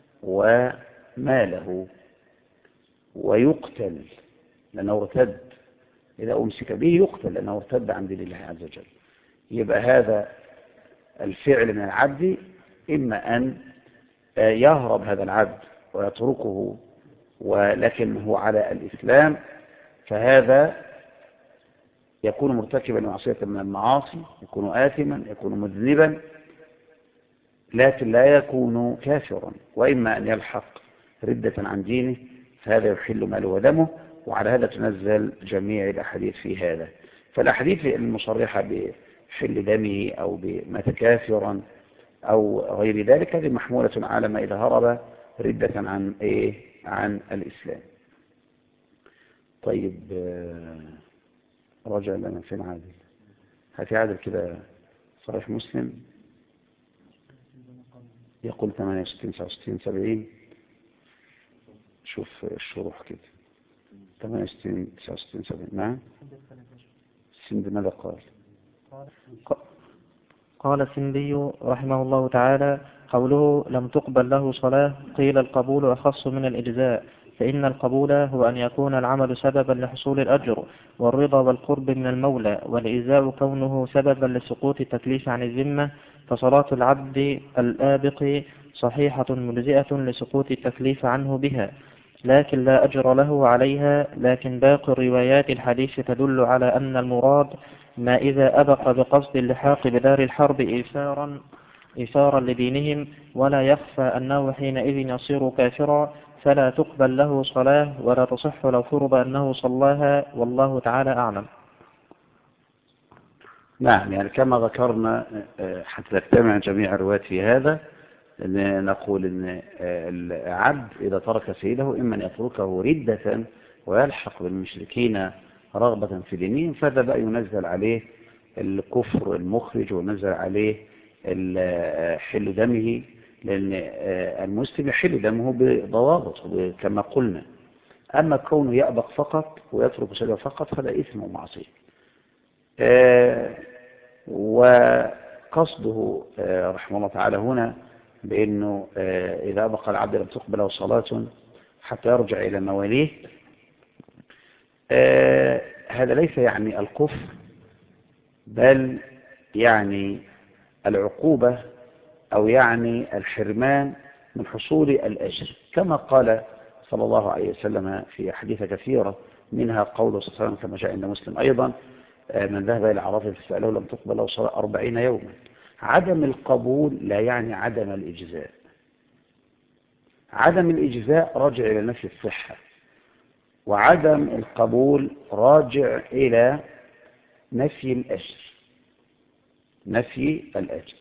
وماله ويقتل لأنه ارتد. إذا أمسك به يقتل لأنه ارتد عن دين الله عز وجل. يبقى هذا الفعل من العبد إما أن يهرب هذا العبد ويتركه ولكن هو على الإسلام، فهذا يكون مرتكبا لمعصية من المعاصي، يكون آثما، يكون مذنبا، لكن لا يكون كافرا. وإما أن يلحق ردة عن دينه، فهذا يحل ماله ودمه. وعلى هذا تنزل جميع الأحاديث في هذا. فالأحاديث المصرحة بحل دمه أو بمات كافرا أو غير ذلك هذه محمولة على ما إذا هرب ردة عن الإسلام. طيب، رجع لنا فين عادل؟ هاتي عادل كده صحيح مسلم يقول 68 69 70. شوف الشروح كده 68 69 70. نعم. السند ماذا قال؟ قال السندي رحمه الله تعالى: قوله لم تقبل له صلاة، قيل القبول أخص من الإجزاء، فإن القبول هو أن يكون العمل سببا لحصول الأجر والرضا والقرب من المولى، والإجزاء كونه سببا لسقوط التكليف عن الذمة. فصلاة العبد الآبق صحيحة مجزئة لسقوط التكليف عنه بها، لكن لا أجر له عليها. لكن باقي الروايات الحديث تدل على أن المراد ما إذا أبق بقصد اللحاق بدار الحرب إيثارا لدينهم، ولا يخفى أنه حينئذ يصير كافرا، فلا تقبل له صلاة ولا تصح لو فرض أنه صلاها، والله تعالى أعلم. نعم، يعني كما ذكرنا حتى تجتمع جميع الروايات في هذا، أن نقول أن العبد إذا ترك سيده إما أن يتركه ردة ويلحق بالمشركين رغبة في دينهم، فهذا بقى ينزل عليه الكفر المخرج ونزل عليه حل دمه، لأن المسلم يحل دمه بضوابط كما قلنا. أما كونه يأبق فقط ويترك شيئا فقط فلا إثم ومعصية. وقصده رحمه الله تعالى هنا بأنه إذا أبقى العبد لم تقبل له صلاة حتى يرجع إلى مواليه، هذا ليس يعني الكفر، بل يعني العقوبة أو يعني الحرمان من حصول الأجر، كما قال صلى الله عليه وسلم في حديث كثيرة، منها قوله صلى الله عليه وسلم كما جاء عند مسلم أيضا: من ذهب إلى عرفة فسأله لم تقبل له صلاة 40 يوما. عدم القبول لا يعني عدم الإجزاء. عدم الإجزاء راجع إلى نفي الصحة، وعدم القبول راجع إلى نفي الأجر. نفي الأجر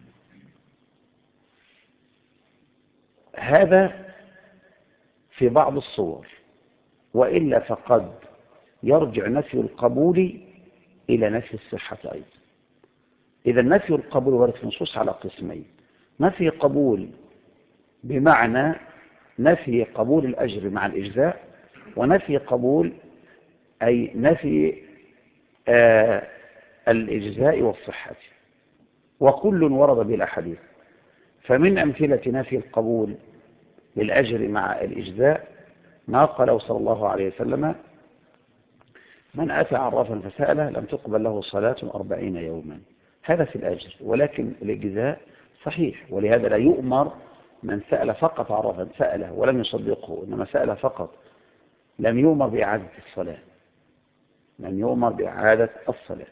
هذا في بعض الصور، وإلا فقد يرجع نفي القبول إلى نفي الصحة أيضا. إذا نفي القبول ورد في النصوص على قسمين: نفي قبول بمعنى نفي قبول الأجر مع الإجزاء، ونفي قبول أي نفي الإجزاء والصحة، وكل ورد بالأحاديث. فمن أمثلة نفي القبول للأجر مع الإجزاء ما قاله صلى الله عليه وسلم: من أتى عرافا فسأله لم تقبل له صلاة 40 يوما. هذا في الأجر، ولكن الإجزاء صحيح، ولهذا لا يؤمر من سأل فقط عرفا سأله ولم يصدقه، إنما سأل فقط، لم يؤمر بإعادة الصلاة. لم يؤمر بإعادة الصلاة.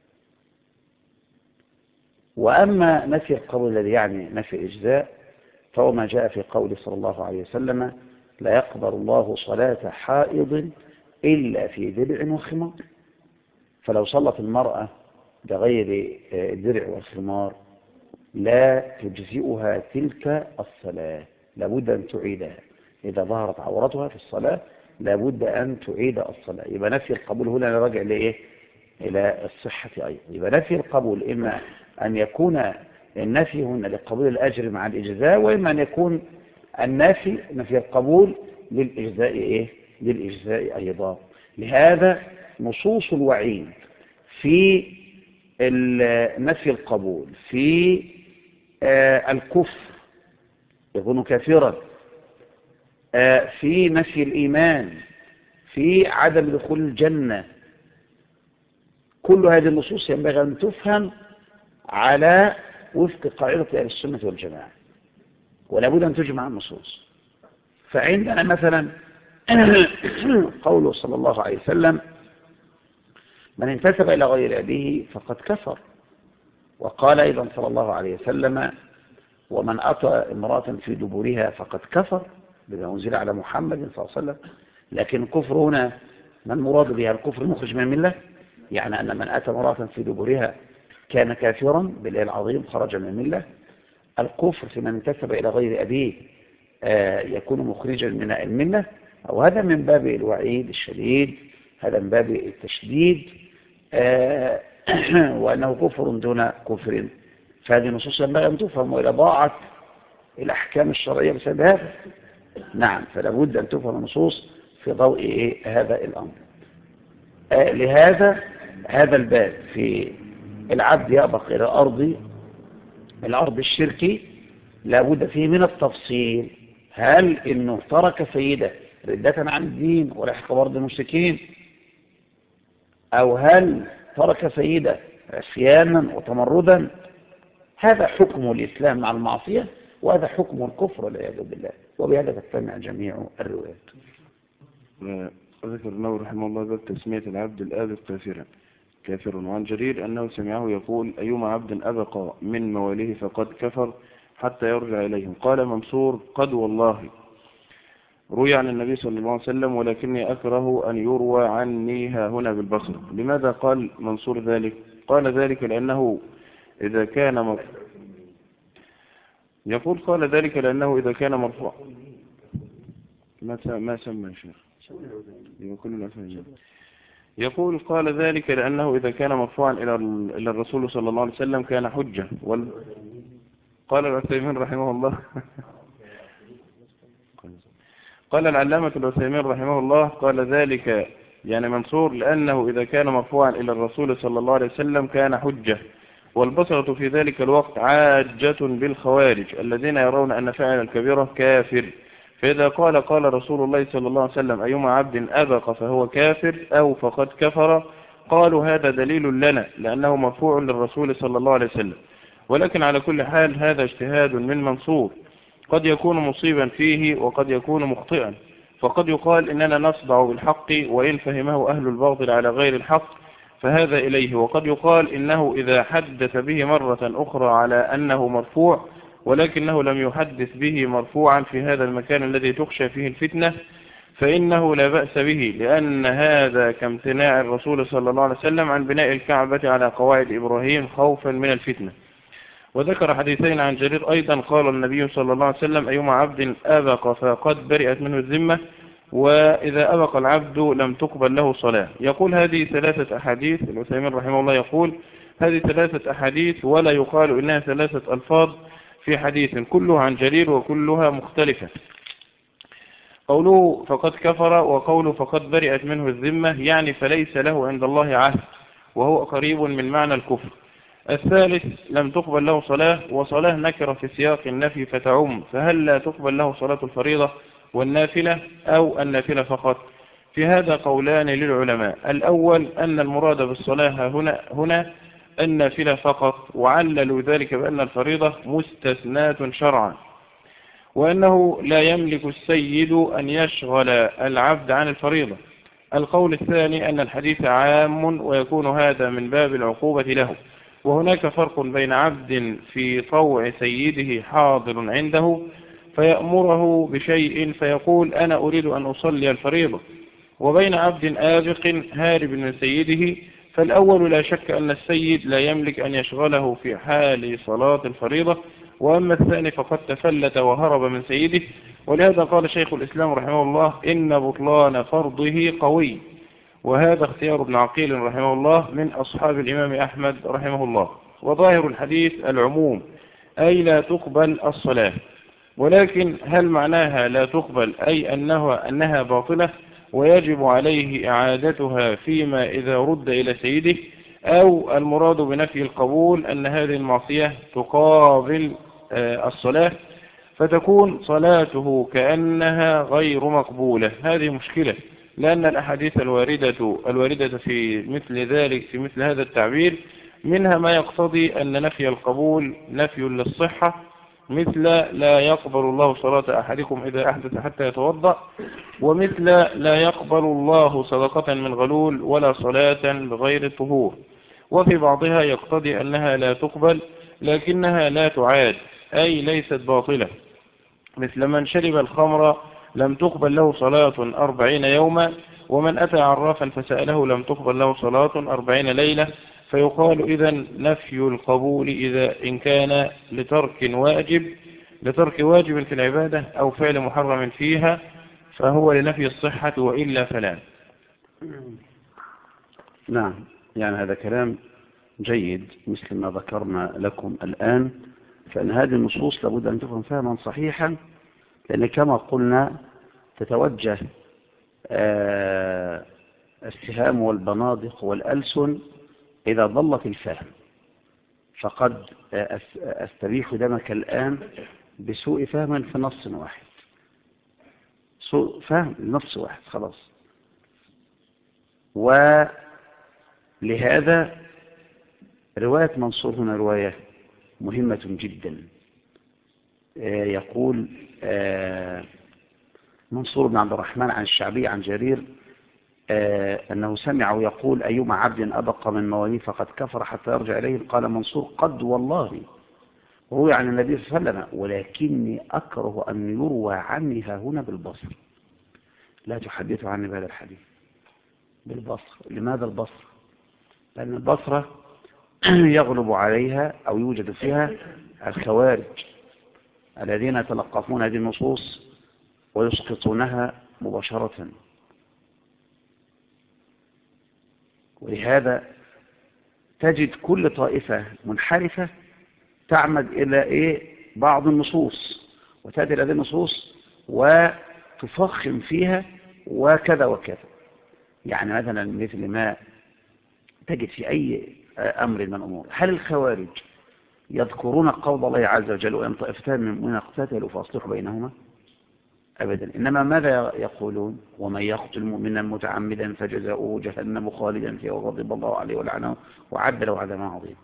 وأما نفي القبول الذي يعني نفي الإجزاء فهو ما جاء في قوله صلى الله عليه وسلم: لا يقبل الله صلاة حائض إلا في درع وخمار. فلو صلت المرأة بغير الدرع والخمار لا تجزئها تلك الصلاة، لابد أن تعيدها. إذا ظهرت عورتها في الصلاة لابد أن تعيد الصلاة. يبقى نفي القبول هنا راجع لإيه؟ إلى الصحة أيضا. يبقى نفي القبول إما أن يكون النفي هنا لقبول الأجر مع الإجزاء، وإما أن يكون النفي نفي القبول للإجزاء إيه؟ للإجزاء أيضا. لهذا نصوص الوعيد في نفي القبول، في الكفر يكون كافرا، في نفي الإيمان، في عدم دخول الجنة، كل هذه النصوص ينبغي أن تفهم على وفق قاعدة أهل السنة والجماعة، ولا بد أن تجمع النصوص. فعندنا مثلا قوله صلى الله عليه وسلم: من انتسب إلى غير أبيه فقد كفر. وقال أيضا صلى الله عليه وسلم: ومن أتى امرأة في دبرها فقد كفر بما أنزل على محمد صلى الله عليه وسلم. لكن الكفر هنا ما المراد بها؟ الكفر المخرج من الملة، يعني أن من أتى امرأة في دبرها كان كافرا بالله العظيم، خرج من الملة. الكفر في من انتسب إلى غير أبيه يكون مخرجا من الملة، أو هذا من باب الوعيد الشديد، هذا من باب التشديد، وأنه كفر دون كفر. فهذه النصوص ينبغي أن تفهم، وإذا ضاعت الأحكام الشرعية بسبب هذا. نعم، فلا بد أن تفهم النصوص في ضوء هذا الأمر. لهذا هذا الباب في العبد يأبق إلى الأرض الشركي لا بد فيه من التفصيل. هل إنه ترك سيده ردة عن الدين ولحق برض المشركين، أو هل ترك سيده عصيانا وتمردا؟ هذا حكم الإسلام مع المعصية، وهذا حكم الكفر والعياذ بالله، وبهذا تجتمع جميع الروايات. ذكر النووي رحمه الله باب تسمية العبد الآبق كافر. وعن جرير أنه سمعه يقول: أيما عبد أبق من مواليه فقد كفر حتى يرجع إليهم. قال منصور: قد والله روي عن النبي صلى الله عليه وسلم، ولكني أكره أن يروى عني ها هنا بالبصر. لماذا قال منصور ذلك؟ قال ذلك لأنه إذا كان يقول قال ذلك لأنه إذا كان مرفوع ما سمى الشيخ يقول يقول قال ذلك لأنه إذا كان مرفوعا إلى الرسول صلى الله عليه وسلم كان حجة. قال العثيمين رحمه الله قال العلامة العثيمين رحمه الله قال ذلك يعني منصور لأنه إذا كان مرفوعا إلى الرسول صلى الله عليه وسلم كان حجة. والبصرة في ذلك الوقت عاجة بالخوارج الذين يرون أن فاعل الكبيرة كافر، فإذا قال رسول الله صلى الله عليه وسلم أيما عبد أبق فهو كافر أو فقد كفر، قالوا هذا دليل لنا لأنه مرفوع للرسول صلى الله عليه وسلم. ولكن على كل حال هذا اجتهاد من منصور قد يكون مصيبا فيه وقد يكون مخطئا، فقد يقال إننا نصدع بالحق وإن فهمه أهل الباطل على غير الحق فهذا إليه، وقد يقال إنه إذا حدث به مرة أخرى على أنه مرفوع ولكنه لم يحدث به مرفوعا في هذا المكان الذي تخشى فيه الفتنة فإنه لا بأس به، لأن هذا كامتناع الرسول صلى الله عليه وسلم عن بناء الكعبة على قواعد إبراهيم خوفا من الفتنة. وذكر حديثين عن جرير أيضا قال النبي صلى الله عليه وسلم أيما عبد أبق فقد برئت منه الذمة، وإذا أبق العبد لم تقبل له صلاة. يقول هذه ثلاثة أحاديث، العثيمين رحمه الله يقول هذه ثلاثة أحاديث ولا يقال إنها ثلاثة ألفاظ في حديث كلها عن جرير وكلها مختلفة. قوله فقد كفر وقوله فقد برئت منه الذمة يعني فليس له عند الله عهد، وهو قريب من معنى الكفر. الثالث لم تقبل له صلاة، وصلاة نكرة في سياق النفي فتعم، فهل لا تقبل له صلاة الفريضة والنافلة أو النافلة فقط؟ في هذا قولان للعلماء، الأول أن المراد بالصلاة هنا النافلة فقط، وعللوا ذلك بأن الفريضة مستثناة شرعا، وأنه لا يملك السيد أن يشغل العبد عن الفريضة. القول الثاني أن الحديث عام ويكون هذا من باب العقوبة له، وهناك فرق بين عبد في طوع سيده حاضر عنده فيأمره بشيء فيقول أنا أريد أن أصلي الفريضة، وبين عبد آبق هارب من سيده، فالأول لا شك أن السيد لا يملك أن يشغله في حال صلاة الفريضة، وأما الثاني فقد تفلت وهرب من سيده. ولهذا قال شيخ الإسلام رحمه الله إن بطلان فرضه قوي، وهذا اختيار ابن عقيل رحمه الله من أصحاب الإمام أحمد رحمه الله. وظاهر الحديث العموم أي لا تقبل الصلاة، ولكن هل معناها لا تقبل أي أنها باطلة ويجب عليه إعادتها فيما إذا رد إلى سيده، أو المراد بنفي القبول أن هذه المعصية تقابل الصلاة فتكون صلاته كأنها غير مقبولة؟ هذه مشكلة، لأن الأحاديث الواردة في مثل ذلك في مثل هذا التعبير منها ما يقتضي أن نفي القبول نفي للصحة، مثل لا يقبل الله صلاة أحدكم إذا أحدث حتى يتوضأ، ومثل لا يقبل الله صدقة من غلول ولا صلاة بغير طهور. وفي بعضها يقتضي أنها لا تقبل لكنها لا تعاد أي ليست باطلة، مثل من شرب الخمر لم تقبل له صلاة 40 يوما، ومن أتى عرافا فسأله لم تقبل له صلاة 40 ليلة. فيقال إذن نفي القبول إن كان لترك واجب في العبادة أو فعل محرم فيها فهو لنفي الصحة، وإلا فلا. نعم، يعني هذا كلام جيد مثل ما ذكرنا لكم الآن، فإن هذه النصوص لابد أن تكون فهما صحيحا، لأن كما قلنا تتوجه السهام والبنادق والألسن إذا ضلت الفهم، فقد أستبيح دمك الآن بسوء فهم في نص واحد، سوء فهم لنص واحد خلاص. ولهذا رواية منصور هنا رواية مهمة جدا. يقول منصور بن عبد الرحمن عن الشعبي عن جرير أنه سمعه يقول أيما عبد أبق من مواليه فقد كفر حتى يرجع إليه. قال منصور قد والله، وهو عن النبي صلى الله عليه وسلم، ولكني أكره أن يروى عني هنا بالبصر، لا تحدث عني بهذا الحديث بالبصر. لماذا البصر؟ لأن البصرة يغلب عليها أو يوجد فيها الخوارج الذين يتلقفون هذه النصوص ويسقطونها مباشرة. ولهذا تجد كل طائفة منحرفة تعمد إلى بعض النصوص، وتأتي هذه النصوص وتفخم فيها وكذا وكذا. يعني مثلا مثل ما تجد في أي أمر من الأمور، هل الخوارج يذكرون قول الله عز وجل وإن طائفتان من المؤمنين اقتتلوا فأصلحوا بينهما؟ أبدا. إنما ماذا يقولون؟ ومن يقتل مؤمنا متعمدا فجزاؤه جهنم خالدا فيها وغضب الله عليه ولعنه وعد له عذابا عظيما.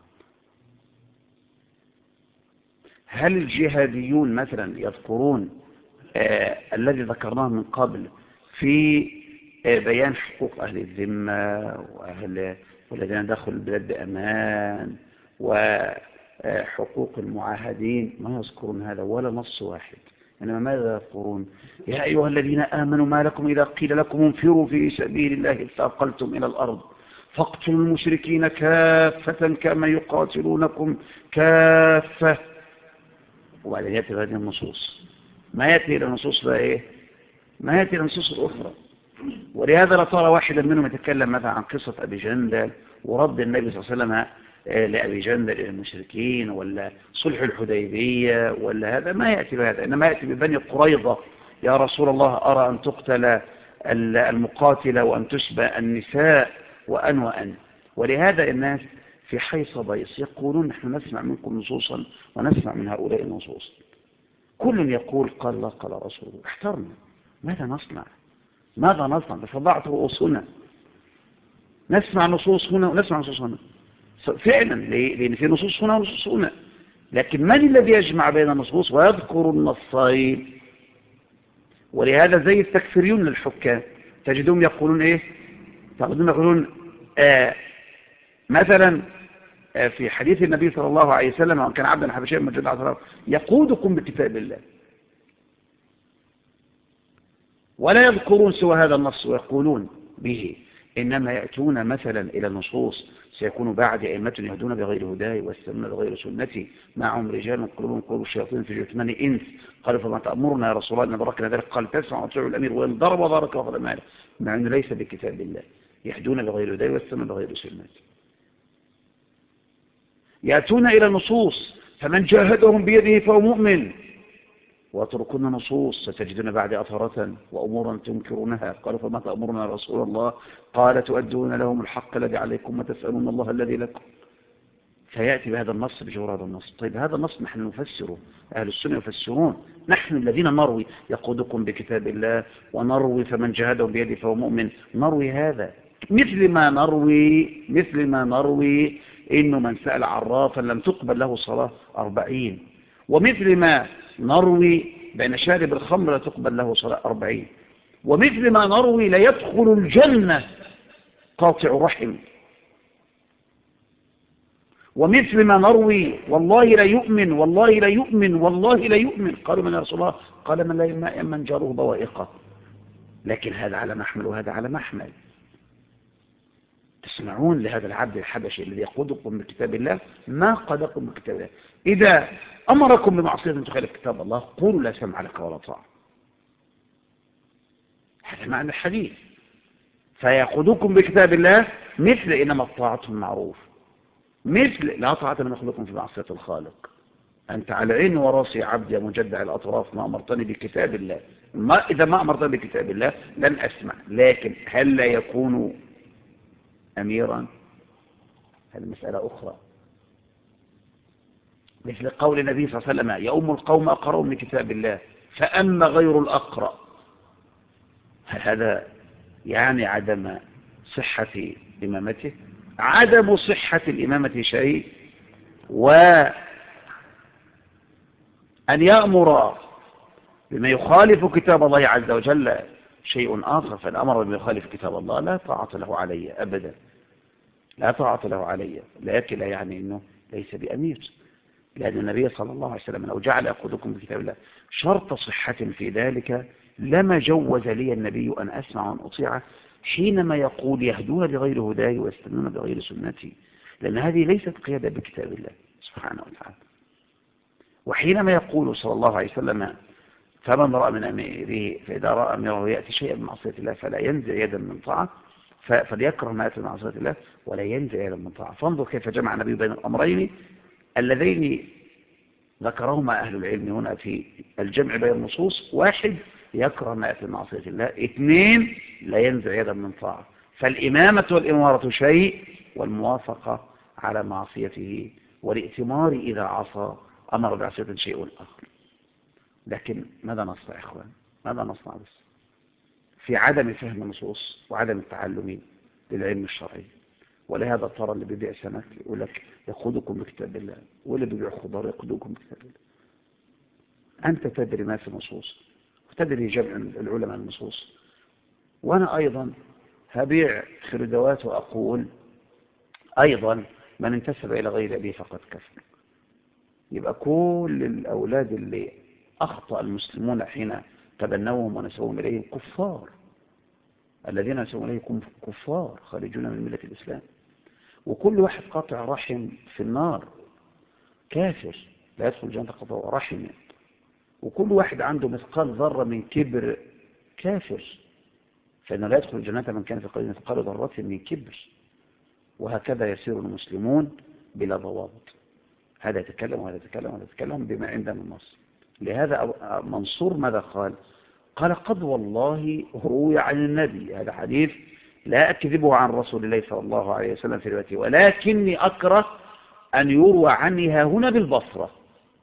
هل الجهاديون مثلا يذكرون الذي ذكرناه من قبل في بيان حقوق أهل الذمة والذين دخلوا البلاد بأمان وحقوق المعاهدين؟ ما يذكرون هذا ولا نص واحد. إنما ماذا يذكرون؟ يا أيها الذين آمنوا ما لكم إذا قيل لكم انفروا في سبيل الله اثاقلتم إلى الأرض فاقتلوا المشركين كافة كما يقاتلونكم كافة. وبعدين يأتي هذه النصوص، ما يأتي إلى النصوص ما يأتي إلى النصوص الأخرى. ولهذا لا ترى واحدا منهم يتكلم مثلا عن قصة أبي جندل ورد النبي صلى الله عليه وسلم لأبي جندل إلى المشركين، ولا صلح الحديبية، ولا هذا ما يأتي بهذا. إنما يأتي ببني قريظة يا رسول الله أرى أن تقتل المقاتلة وأن تشبى النساء وأن. ولهذا الناس في حيص بيص يقولون نحن نسمع منكم نصوصا ونسمع من هؤلاء النصوص. كل يقول قال الله قال رسوله. احترنا، ماذا نصنع؟ بفضاعة رؤوسنا نسمع نصوص هنا ونسمع نصوص هنا فعلا، لأن في نصوص هنا ونصوص هنا. لكن من الذي يجمع بين النصوص ويذكر النصين؟ ولهذا زي التكفيريون للحكام تجدهم يقولون مثلا في حديث النبي صلى الله عليه وسلم وان كان عبدا حبشيا مجد عصر يقودكم بكتاب الله، ولا يذكرون سوى هذا النص ويقولون به. إنما يأتون مثلا إلى النصوص سيكون بعد أئمة يهدون بغير هداي ويستنون بغير سنتي معهم رجال قلوبهم قلوب الشياطين في جثمان إنس قالوا فما تأمرنا يا رسول الله إن بركنا ذلك قال تسمع وتطيع الأمير وإن ضرب ضرك وأخذ ماله، مع أنه ليس بكتاب الله. يهدون بغير هداي ويستنون بغير سنتي. يأتون إلى النصوص فمن جاهدهم بيده فهو مؤمن، واتركون نصوص ستجدون بعد أثرة وأمورا تنكرونها قالوا فما تأمرنا يا رسول الله قال تؤدون لهم الحق الذي عليكم وتسألون الله الذي لكم. فيأتي بهذا النص بجور هذا النص. طيب هذا النص نحن نفسره، أهل السنة يفسرون، نحن الذين نروي يقودكم بكتاب الله ونروي فمن جاهدهم بيده فهو مؤمن. نروي هذا مثل ما نروي إنه من سأل عرافا لم تقبل له صلاة 40، ومثل ما نروي بأن شارب الخمر لا تقبل له صلاة 40، ومثل ما نروي لا يدخل الجنة قاطع رحم، ومثل ما نروي والله لا يؤمن والله لا يؤمن والله لا يؤمن. قالوا من يا رسول الله قال من لا يأمن جاره بوائقه. لكن هذا على محمل وهذا على محمل. تسمعون لهذا العبد الحبشي الذي يقودكم بكتاب الله ما قادكم بكتاب الله. إذا أمركم بمعصية تخالف كتاب الله قولوا لا سمع لك ولا طاعة. هذا معنى الحديث. فيقودكم بكتاب الله مثل إنما الطاعة المعروف، مثل لا طاعة لمخلوق في معصية الخالق. أنت على عين وراسي عبد يا مجدع الأطراف ما أمرتني بكتاب الله، إذا ما أمرتني بكتاب الله لن أسمع. لكن هل لا يكون أميرا؟ هذه مسألة أخرى. مثل قول النبي صلى الله عليه وسلم يؤم القوم أقرأهم لكتاب الله فأما غير الأقرأ. هذا يعني عدم صحة إمامته؟ عدم صحة الإمامة شيء، وأن يأمر بما يخالف كتاب الله عز وجل شيء آخر. فالأمر بما يخالف كتاب الله لا طاعة له علي أبدا، لا طاعة له علي. لكن لا يعني أنه ليس بأمير، لأن النبي صلى الله عليه وسلم لو جعل يقودكم بكتاب الله شرط صحة في ذلك لما جوز لي النبي أن أسمع وأن أطيعه حينما يقول يهدون بغير هداي ويستنون بغير سنتي، لأن هذه ليست قيادة بكتاب الله سبحانه وتعالى. وحينما يقول صلى الله عليه وسلم فمن رأى من أميره فإذا رأى أميره يأتي شيئا من معصية الله فلا ينزع يدا من طاعة فليكره ما يأتي من معصية الله، ولا ينزع يدا من طاعة. فانظر كيف جمع النبي بين الأمرين اللذين ذكرهما أهل العلم هنا في الجمع بين النصوص. واحد، يكره ما يأتي معصية الله. اثنين، لا ينزع يدا من طاعة. فالإمامة والإمارة شيء، والموافقة على معصيته والائتمار إذا عصى أمر بعصية شيء آخر. لكن ماذا نصنع يا إخوان؟ ماذا نصنع بس في عدم فهم النصوص وعدم التعلم للعلم الشرعي؟ ولهذا ترى اللي بيبيع سمك يقول لك يقودكم بكتاب الله، واللي بيبيع خضار يقودكم بكتاب الله. أنت تدري ما في النصوص وتدري جمع العلماء النصوص، وأنا أيضا هبيع خردوات وأقول أيضا من انتسب إلى غير أبيه فقد كفر. يبقى كل الأولاد اللي أخطأ المسلمون حين تبنوهم ونسوهم إليهم كفار، الذين نسوهم إليهم كفار خارجون من ملة الإسلام. وكل واحد قاطع رحم في النار كافر لا يدخل الجنة قطع رحم. وكل واحد عنده مثقال ذرة من كبر كافر، فإنه لا يدخل الجنة من كان في قلبه مثقال ذرة من كبر. وهكذا يسير المسلمون بلا ضوابط، هذا يتكلم وهذا يتكلم وهذا يتكلم بما عندنا من النص. لهذا منصور ماذا قال؟ قال قد والله روي عن النبي، هذا حديث لا أكذبه عن رسول الله صلى الله عليه وسلم في روايته، ولكني أكره أن يروى عني ها هنا بالبصرة.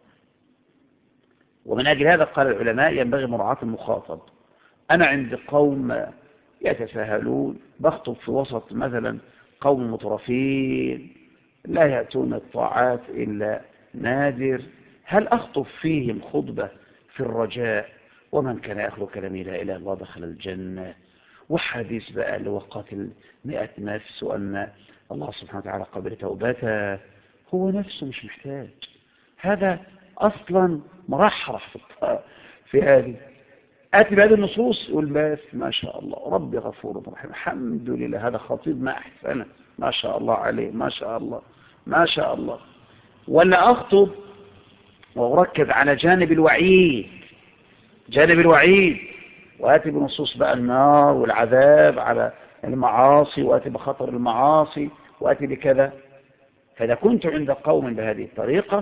ومن أجل هذا قال العلماء ينبغي مراعاة المخاطب. أنا عند قوم يتساهلون بخطب في وسط مثلا قوم مترفين لا يأتون الطاعات إلا نادر، هل أخطب فيهم خطبة في الرجاء ومن كان يأخذ كلامي لا إله إلا الله دخل الجنة، وحديث بقى اللي هو قاتل 100 نفس وأن الله سبحانه وتعالى قبل توبته؟ هو نفسه مش محتاج هذا أصلا، مرحرح في هذه. آتي بهذه النصوص يقول بس ما شاء الله ربي غفور رحيم الحمد لله، هذا خطيب ما أحسنه ما شاء الله عليه ما شاء الله ما شاء الله. ولا أخطب وأركز على جانب الوعيد، جانب الوعيد، وآتي بنصوص بقى النار والعذاب على المعاصي، وآتي بخطر المعاصي، وآتي بكذا. فإذا كنت عند قوم بهذه الطريقة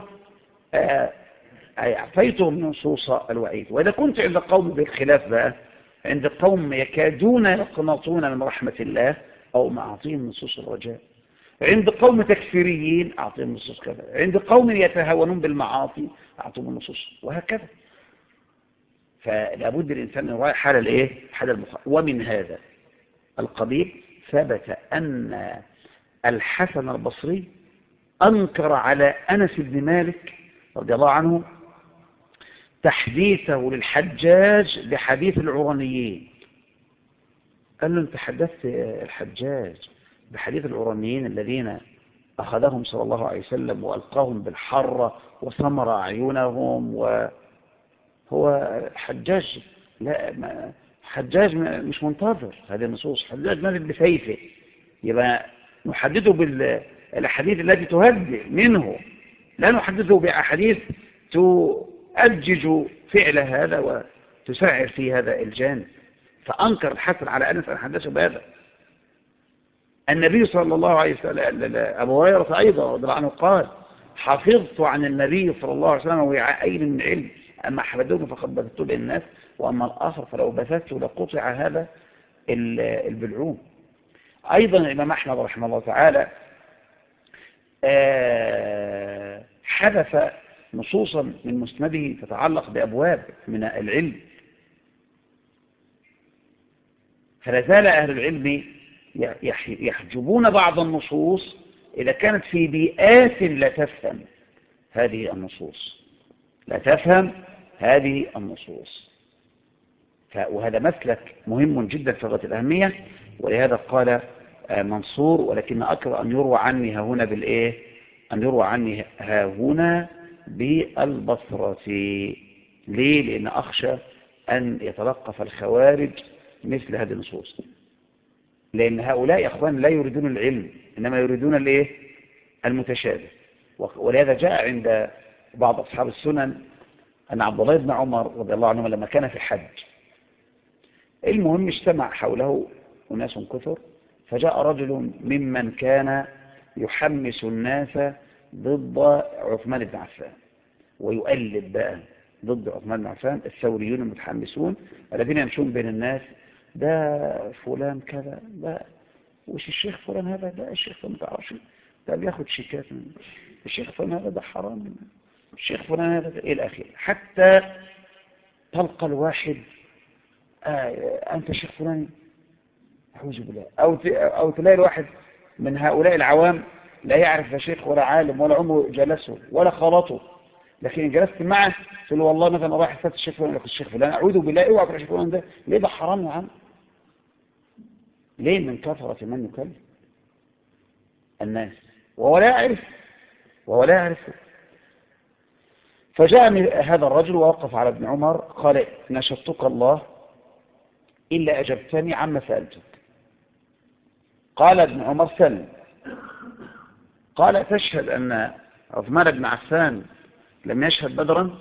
أعطيتهم نصوص الوعيد. وإذا كنت عند قوم بالخلاف بقى، عند قوم يكادون يقنطون من رحمة الله أو ما أعطيهم نصوص الرجاء، عند قوم تكفيريين أعطيهم نصوص كذا، عند قوم يتهاونون بالمعاصي أعطيهم النصوص، وهكذا. فلابد الإنسان يراعي حال الإيه؟ حال المخالف. ومن هذا القبيل ثبت أن الحسن البصري أنكر على أنس بن مالك رضي الله عنه تحديثه للحجاج بحديث العرانيين. قال له أنت حدثت الحجاج بحديث العرانيين الذين أخذهم صلى الله عليه وسلم وألقاهم بالحرة وثمر أعينهم، وهو حجاج لا حجاج مش منتظر هذه النصوص، حجاج نازل بسيفه، يبقى نحدده بالأحاديث التي تهدئ منه، لا نحدده بأحاديث تؤجج فعل هذا وتسعر في هذا الجانب. فأنكر الحسن على أنس أن حدثه بهذا. النبي صلى الله عليه وسلم أبو هريرة أيضا رضي الله عنه قال حفظت عن النبي صلى الله عليه وسلم وعاءين من علم، أما أحمدون فقد بثته للناس، وأما الآخر فلو بثته لقطع هذا البلعوم. أيضا الإمام أحمد رحمه الله تعالى حدث نصوصا من مسنده تتعلق بأبواب من العلم، فلا زال أهل العلم يحجبون بعض النصوص إذا كانت في بيئات لا تفهم هذه النصوص، لا تفهم هذه النصوص. وهذا مسلك مهم جدا في غاية الأهمية. ولهذا قال منصور ولكن أكره أن يروى عني ها هنا بالإيه؟ أن يروى عني ها هنا بالبصرة. ليه؟ لأن أخشى أن يتلقف الخوارج مثل هذه النصوص، لأن هؤلاء يا أخوان لا يريدون العلم إنما يريدون الإيه؟ المتشابه. ولهذا جاء عند بعض أصحاب السنن أن عبد الله بن عمر رضي الله عنه لما كان في الحج، المهم اجتمع حوله أناس كثر فجاء رجل ممن كان يحمس الناس ضد عثمان بن عفان ويؤلب بقى ضد عثمان بن عفان، الثوريون المتحمسون الذين يمشون بين الناس، ده فلان كذا، ده وش الشيخ فلان هذا، ده الشيخ فلان متعرفش، ده بياخد شيكات، الشيخ فلان هذا ده حرام، الشيخ فلان هذا ده إلى آخره، حتى تلقى الواحد أنت شيخ فلان، أعوذ بالله، أو تلاقي الواحد من هؤلاء العوام لا يعرف لا شيخ ولا عالم ولا عمره جلسه ولا خلطه، لكن جلست معه تقول له والله مثلا رايح استاذ الشيخ فلان، لك الشيخ فلان أعوذ بالله اوعى تروح الشيخ فلان ده، ليه ده حرام يا عم؟ ليه؟ من كثرة من يكلم الناس وهو لا يعرف. فجاء هذا الرجل ووقف على ابن عمر قال نشدتك الله إلا أجبتني عما سألتك. قال ابن عمر سل. قال تشهد أن عثمان بن عفان لم يشهد بدرا؟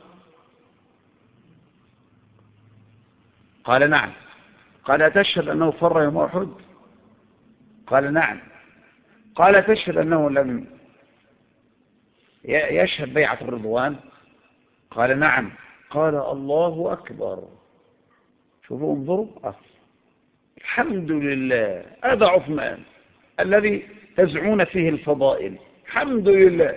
قال نعم. قال تشهد أنه فر يوم أحد؟ قال نعم. قال تشهد أنه لم يشهد بيعة الرضوان؟ قال نعم. قال الله أكبر. شوفوا انظروا، الحمد لله، هذا عثمان الذي تزعون فيه الفضائل، الحمد لله.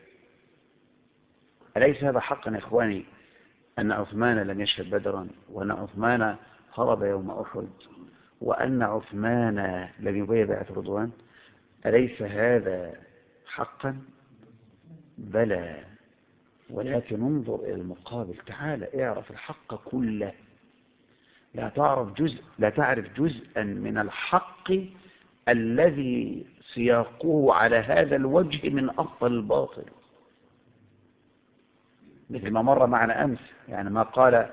أليس هذا حقا يا إخواني أن عثمان لم يشهد بدرا، وأن عثمان هرب يوم أحد، وأن عثمان لم يبيع بيعة الرضوان؟ أليس هذا حقا؟ بلى، ولكن انظر إلى المقابل، تعالى اعرف الحق كله، لا تعرف جزءا من الحق الذي سياقه على هذا الوجه من أفضل الباطل، مثل ما مر معنا أمس، يعني ما قال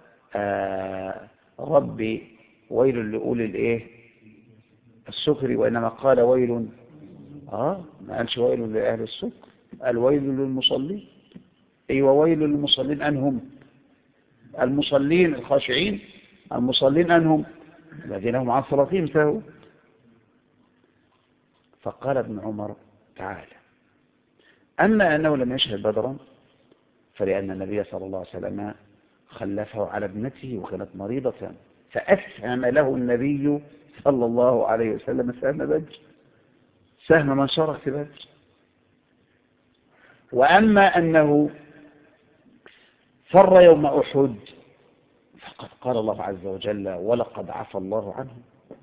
ربي ويل لأولي السكر، وإنما قال ويل، ما قالش ويل لأهل السكر، قال ويل للمصلين. أيوة، ويل للمصلين، أنهم المصلين الخاشعين، المصلين أنهم الذين هم عن صلاتهم ساهون. فقال ابن عمر تعالى، أما أنه لم يشهد بدرا فلأن النبي صلى الله عليه وسلم خلفه على ابنته وكانت مريضة، فأسهم له النبي صلى الله عليه وسلم سهم بدر، سهم من شارك في بدر. وأما أنه فر يوم أحد فقد قال الله عز وجل ولقد عفى الله عنه،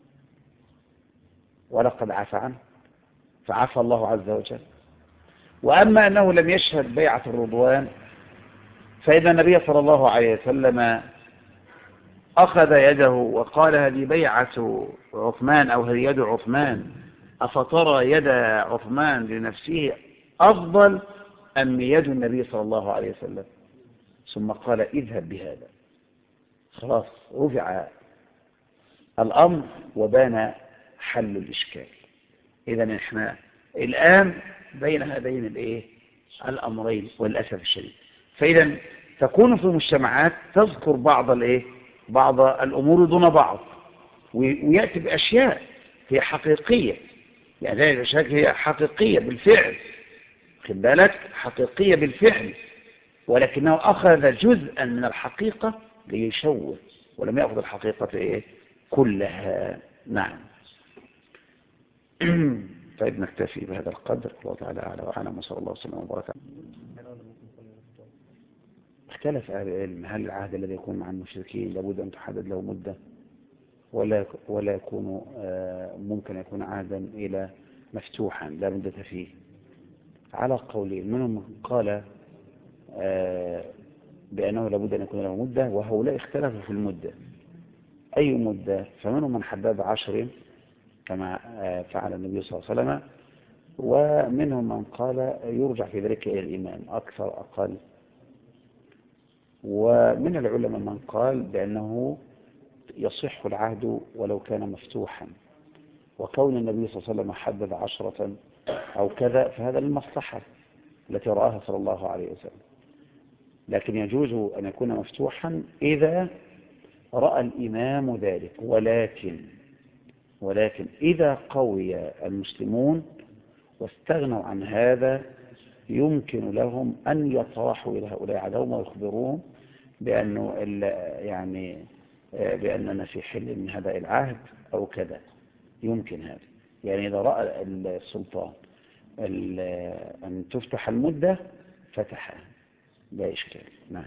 ولقد عفى عنه، فعفى الله عز وجل. وأما أنه لم يشهد بيعة الرضوان فإذا النبي صلى الله عليه وسلم أخذ يده وقال هذه بيعة عثمان أو هذه يد عثمان، أفترى يد عثمان لنفسه أفضل أم يد النبي صلى الله عليه وسلم؟ ثم قال اذهب بهذا. خلاص رفع الأمر وبان حل الإشكال. إذن إحنا الآن بين هذين الأمرين وللأسف الشديد. فإذا تكون في المجتمعات تذكر بعض الأمور دون بعض، ويأتي بأشياء هي حقيقية، يعني هذه الأشياء هي حقيقية بالفعل، خد بالك، حقيقية بالفعل، ولكنه أخذ جزءا من الحقيقة ليشوه ولم يأخذ الحقيقة كلها. نعم. طيب نكتفي بهذا القدر، الله تعالى أعلى وأعلم، وصلى الله وسلم وبارك. اختلف أهل العلم هل العهد الذي يكون مع المشركين لابد أن تحدد له مدة ولا يكون ممكن يكون عهدا إلى مفتوحا لا مدة فيه؟ على قولين، منهم من قال بأنه لابد أن يكون له مدة، وهؤلاء اختلفوا في المدة أي مدة، فمنهم من حدد 10 كما فعل النبي صلى الله عليه وسلم، ومنهم من قال يرجع في ذلك إلى الإمام أكثر أقل، ومن العلماء من قال بأنه يصح العهد ولو كان مفتوحا، وكون النبي صلى الله عليه وسلم حدد 10 أو كذا فهذا للمصلحة التي رآها صلى الله عليه وسلم، لكن يجوز أن يكون مفتوحا إذا رأى الإمام ذلك، ولكن ولكن إذا قوي المسلمون واستغنوا عن هذا يمكن لهم أن يطرحوا إلى هؤلاء عدوهم ويخبروهم بأنه يعني بأننا في حل من هذا العهد أو كذا. يمكن هذا، يعني إذا رأى السلطان أن تفتح المدة فتحها لا إشكال. نعم.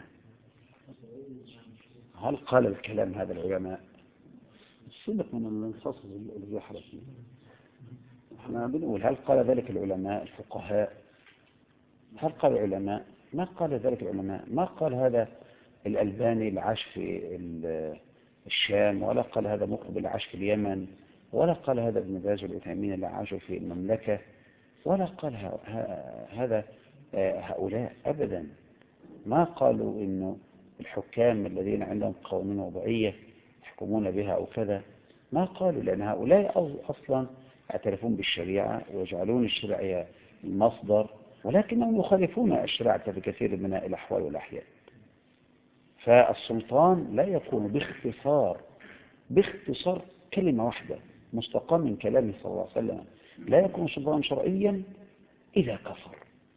هل قال الكلام هذا العلماء؟ الصدق من الانفصل اللي يحرص. احنا بنقول هل قال ذلك العلماء الفقهاء؟ هل قال العلماء؟ ما قال ذلك العلماء. ما قال هذا الألباني اللي عاش في الشام، ولا قال هذا مقبل اللي عاش في اليمن، ولا قال هذا ابن باز والعثيمين اللي عاشوا في المملكة، ولا قال هذا هؤلاء أبدا. ما قالوا إنه الحكام الذين عندهم قوانين وضعية يحكمون بها أو كذا، ما قالوا، لأن هؤلاء أصلا يعترفون بالشريعة ويجعلون الشريعة المصدر، ولكنهم يخالفون الشريعة في كثير من الأحوال والأحيان. فالسلطان لا يكون باختصار كلمة واحدة مستقى من كلامه صلى الله عليه وسلم، لا يكون سلطانا شرعيا إذا كفر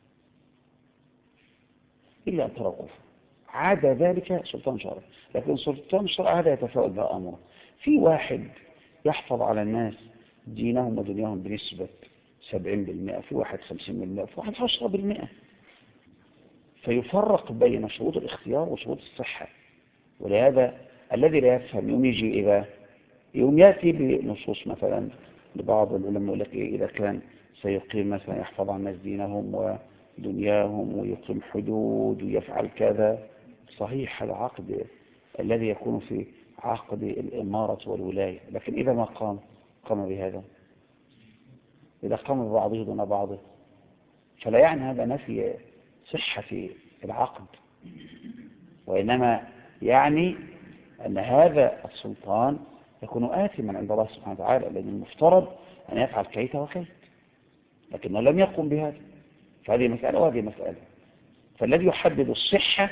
إلا أن ترى كفر، عاد ذلك سلطان شرعي. لكن سلطان شرعي هذا يتفاوت بها أمره. في واحد يحفظ على الناس دينهم ودنياهم بنسبة 70%، في واحد 50%، في واحد 10%، فيفرق بين شروط الاختيار وشروط الصحة. ولهذا الذي لا يفهم يوم يجي يوم يأتي بنصوص مثلا لبعض العلماء يقول لك إذا كان سيقيم مثلا يحفظ عن الناس دينهم ودنياهم ويقيم حدود ويفعل كذا، صحيح العقد الذي يكون في عقد الإمارة والولاية، لكن إذا ما قام بهذا، إذا قام ببعضه دون بعضه، فلا يعني هذا نفي صحة العقد، وإنما يعني أن هذا السلطان يكون آثما عند الله سبحانه وتعالى، لأن المفترض أن يفعل كيت وكيت، لكنه لم يقم بهذا. فهذه مسألة وهذه مسألة. فالذي يحدد الصحة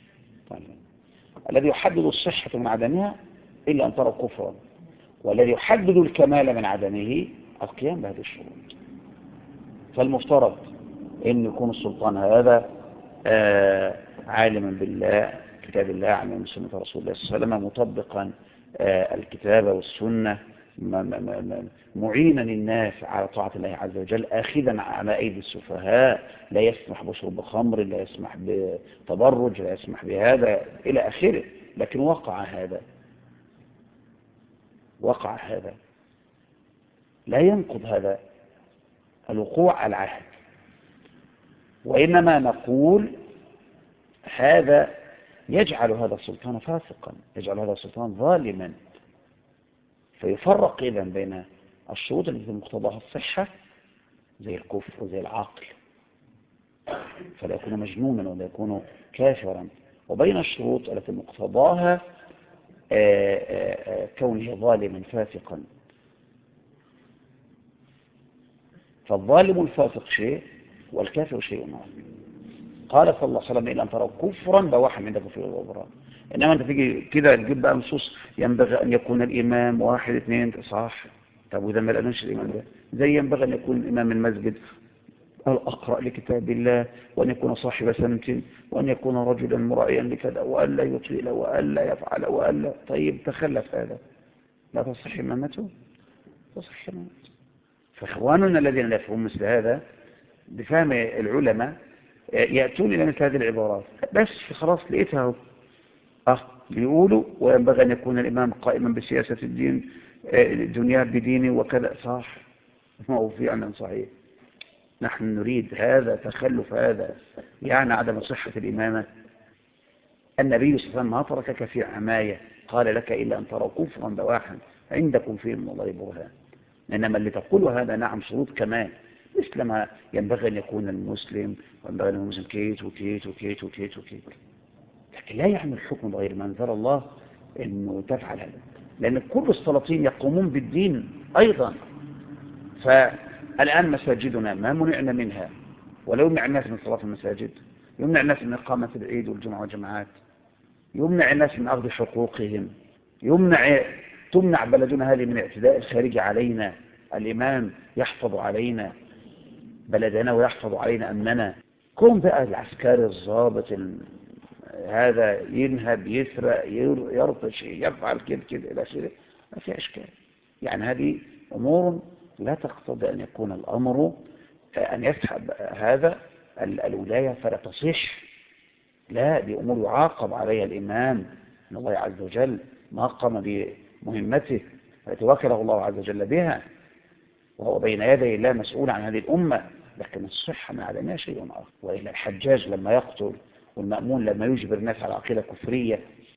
من عدمها إلا أن ترى كفرا، والذي يحدد الكمال من عدمه القيام بهذه الشروط. فالمفترض أن يكون السلطان هذا عالما بالله كتاب الله عن سنة رسول الله صلى الله عليه وسلم، مطبقا الكتاب والسنة، معينا الناس على طاعة الله عز وجل، آخذا على أيدي السفهاء، لا يسمح بشرب خمر، لا يسمح بتبرج، لا يسمح بهذا إلى آخره. لكن وقع هذا لا ينقض هذا الوقوع العهد، وإنما نقول هذا يجعل هذا السلطان فاسقا، يجعل هذا السلطان ظالما. فيفرق إذن بين الشروط التي مقتضاها الصحة زي الكفر وزي العقل، فلا يكون مجنونا ولا يكون كافرا، وبين الشروط التي مقتضاها كونه ظالما فاسقا. فالظالم الفاسق شيء والكافر شيء آخر. قال صلى الله عليه وسلم إلا أن تروا كفرا بواحا من كفر الغبراء. إنما أنت تيجي كده تجيب بقى نصوص ينبغي أن يكون الإمام 1 2 صح. طب وإذا ما لقناش الإمام ده زي ينبغي أن يكون الإمام المسجد الأقرأ لكتاب الله، وأن يكون صاحب سنة، وأن يكون رجلا مرائيا لكذا، وألا يطيل وألا يفعل وألا. طيب تخلف هذا لا تصح إمامته، تصح إمامته. فإخواننا الذين لا يفهمون مثل هذا بفهم العلماء يأتون إلى مثل هذه العبارات، بس خلاص لقيتها بيقولوا وينبغي أن يكون الإمام قائما بسياسة الدين الدنيا بدينه وكذا، صح، ما هو فعلا صحيح. نحن نريد هذا تخلف، هذا يعني عدم صحة الإمامة. النبي صلى الله عليه وسلم ما تركك في عماية، قال لك إلا أن تروا كفرا بواحا عندكم فيه من الله برهان. إنما اللي تقول هذا نعم شروط كمان، مثل ما ينبغي أن يكون المسلم، وينبغي أن يكون المسلم كيت وكيت وكيت وكيت وكيت، لكن لا يعمل الحكم بغير ما أنزل الله أنه تفعل هذا، لأن كل السلاطين يقومون بالدين أيضا. فالآن مساجدنا ما منعنا منها، ولو يمنع الناس من صلاة المساجد، يمنع الناس من إقامة العيد والجمعة والجماعات، يمنع الناس من أخذ حقوقهم، يمنع تمنع بلدنا هذه من اعتداء الخارج علينا، الإمام يحفظ علينا بلدنا ويحفظ علينا أمننا. كون بقى العسكري الضابط هذا ينهب يسرق يرطش يفعل كده إلى آخره، ما في إشكال. يعني هذه أمور لا تقتضي أن يكون الأمر أن يسحب هذا الولاية فلا تصح. لا، دي أمور يعاقب عليها الإمام من الله عز وجل ما قام بمهمته التي وكله الله عز وجل بها، وهو بين يدي الله مسؤول عن هذه الأمة. لكن الصحة من عدمها شيء آخر. وإلا الحجاج لما يقتل والمأمون لما يجبر الناس على عقيدة كفرية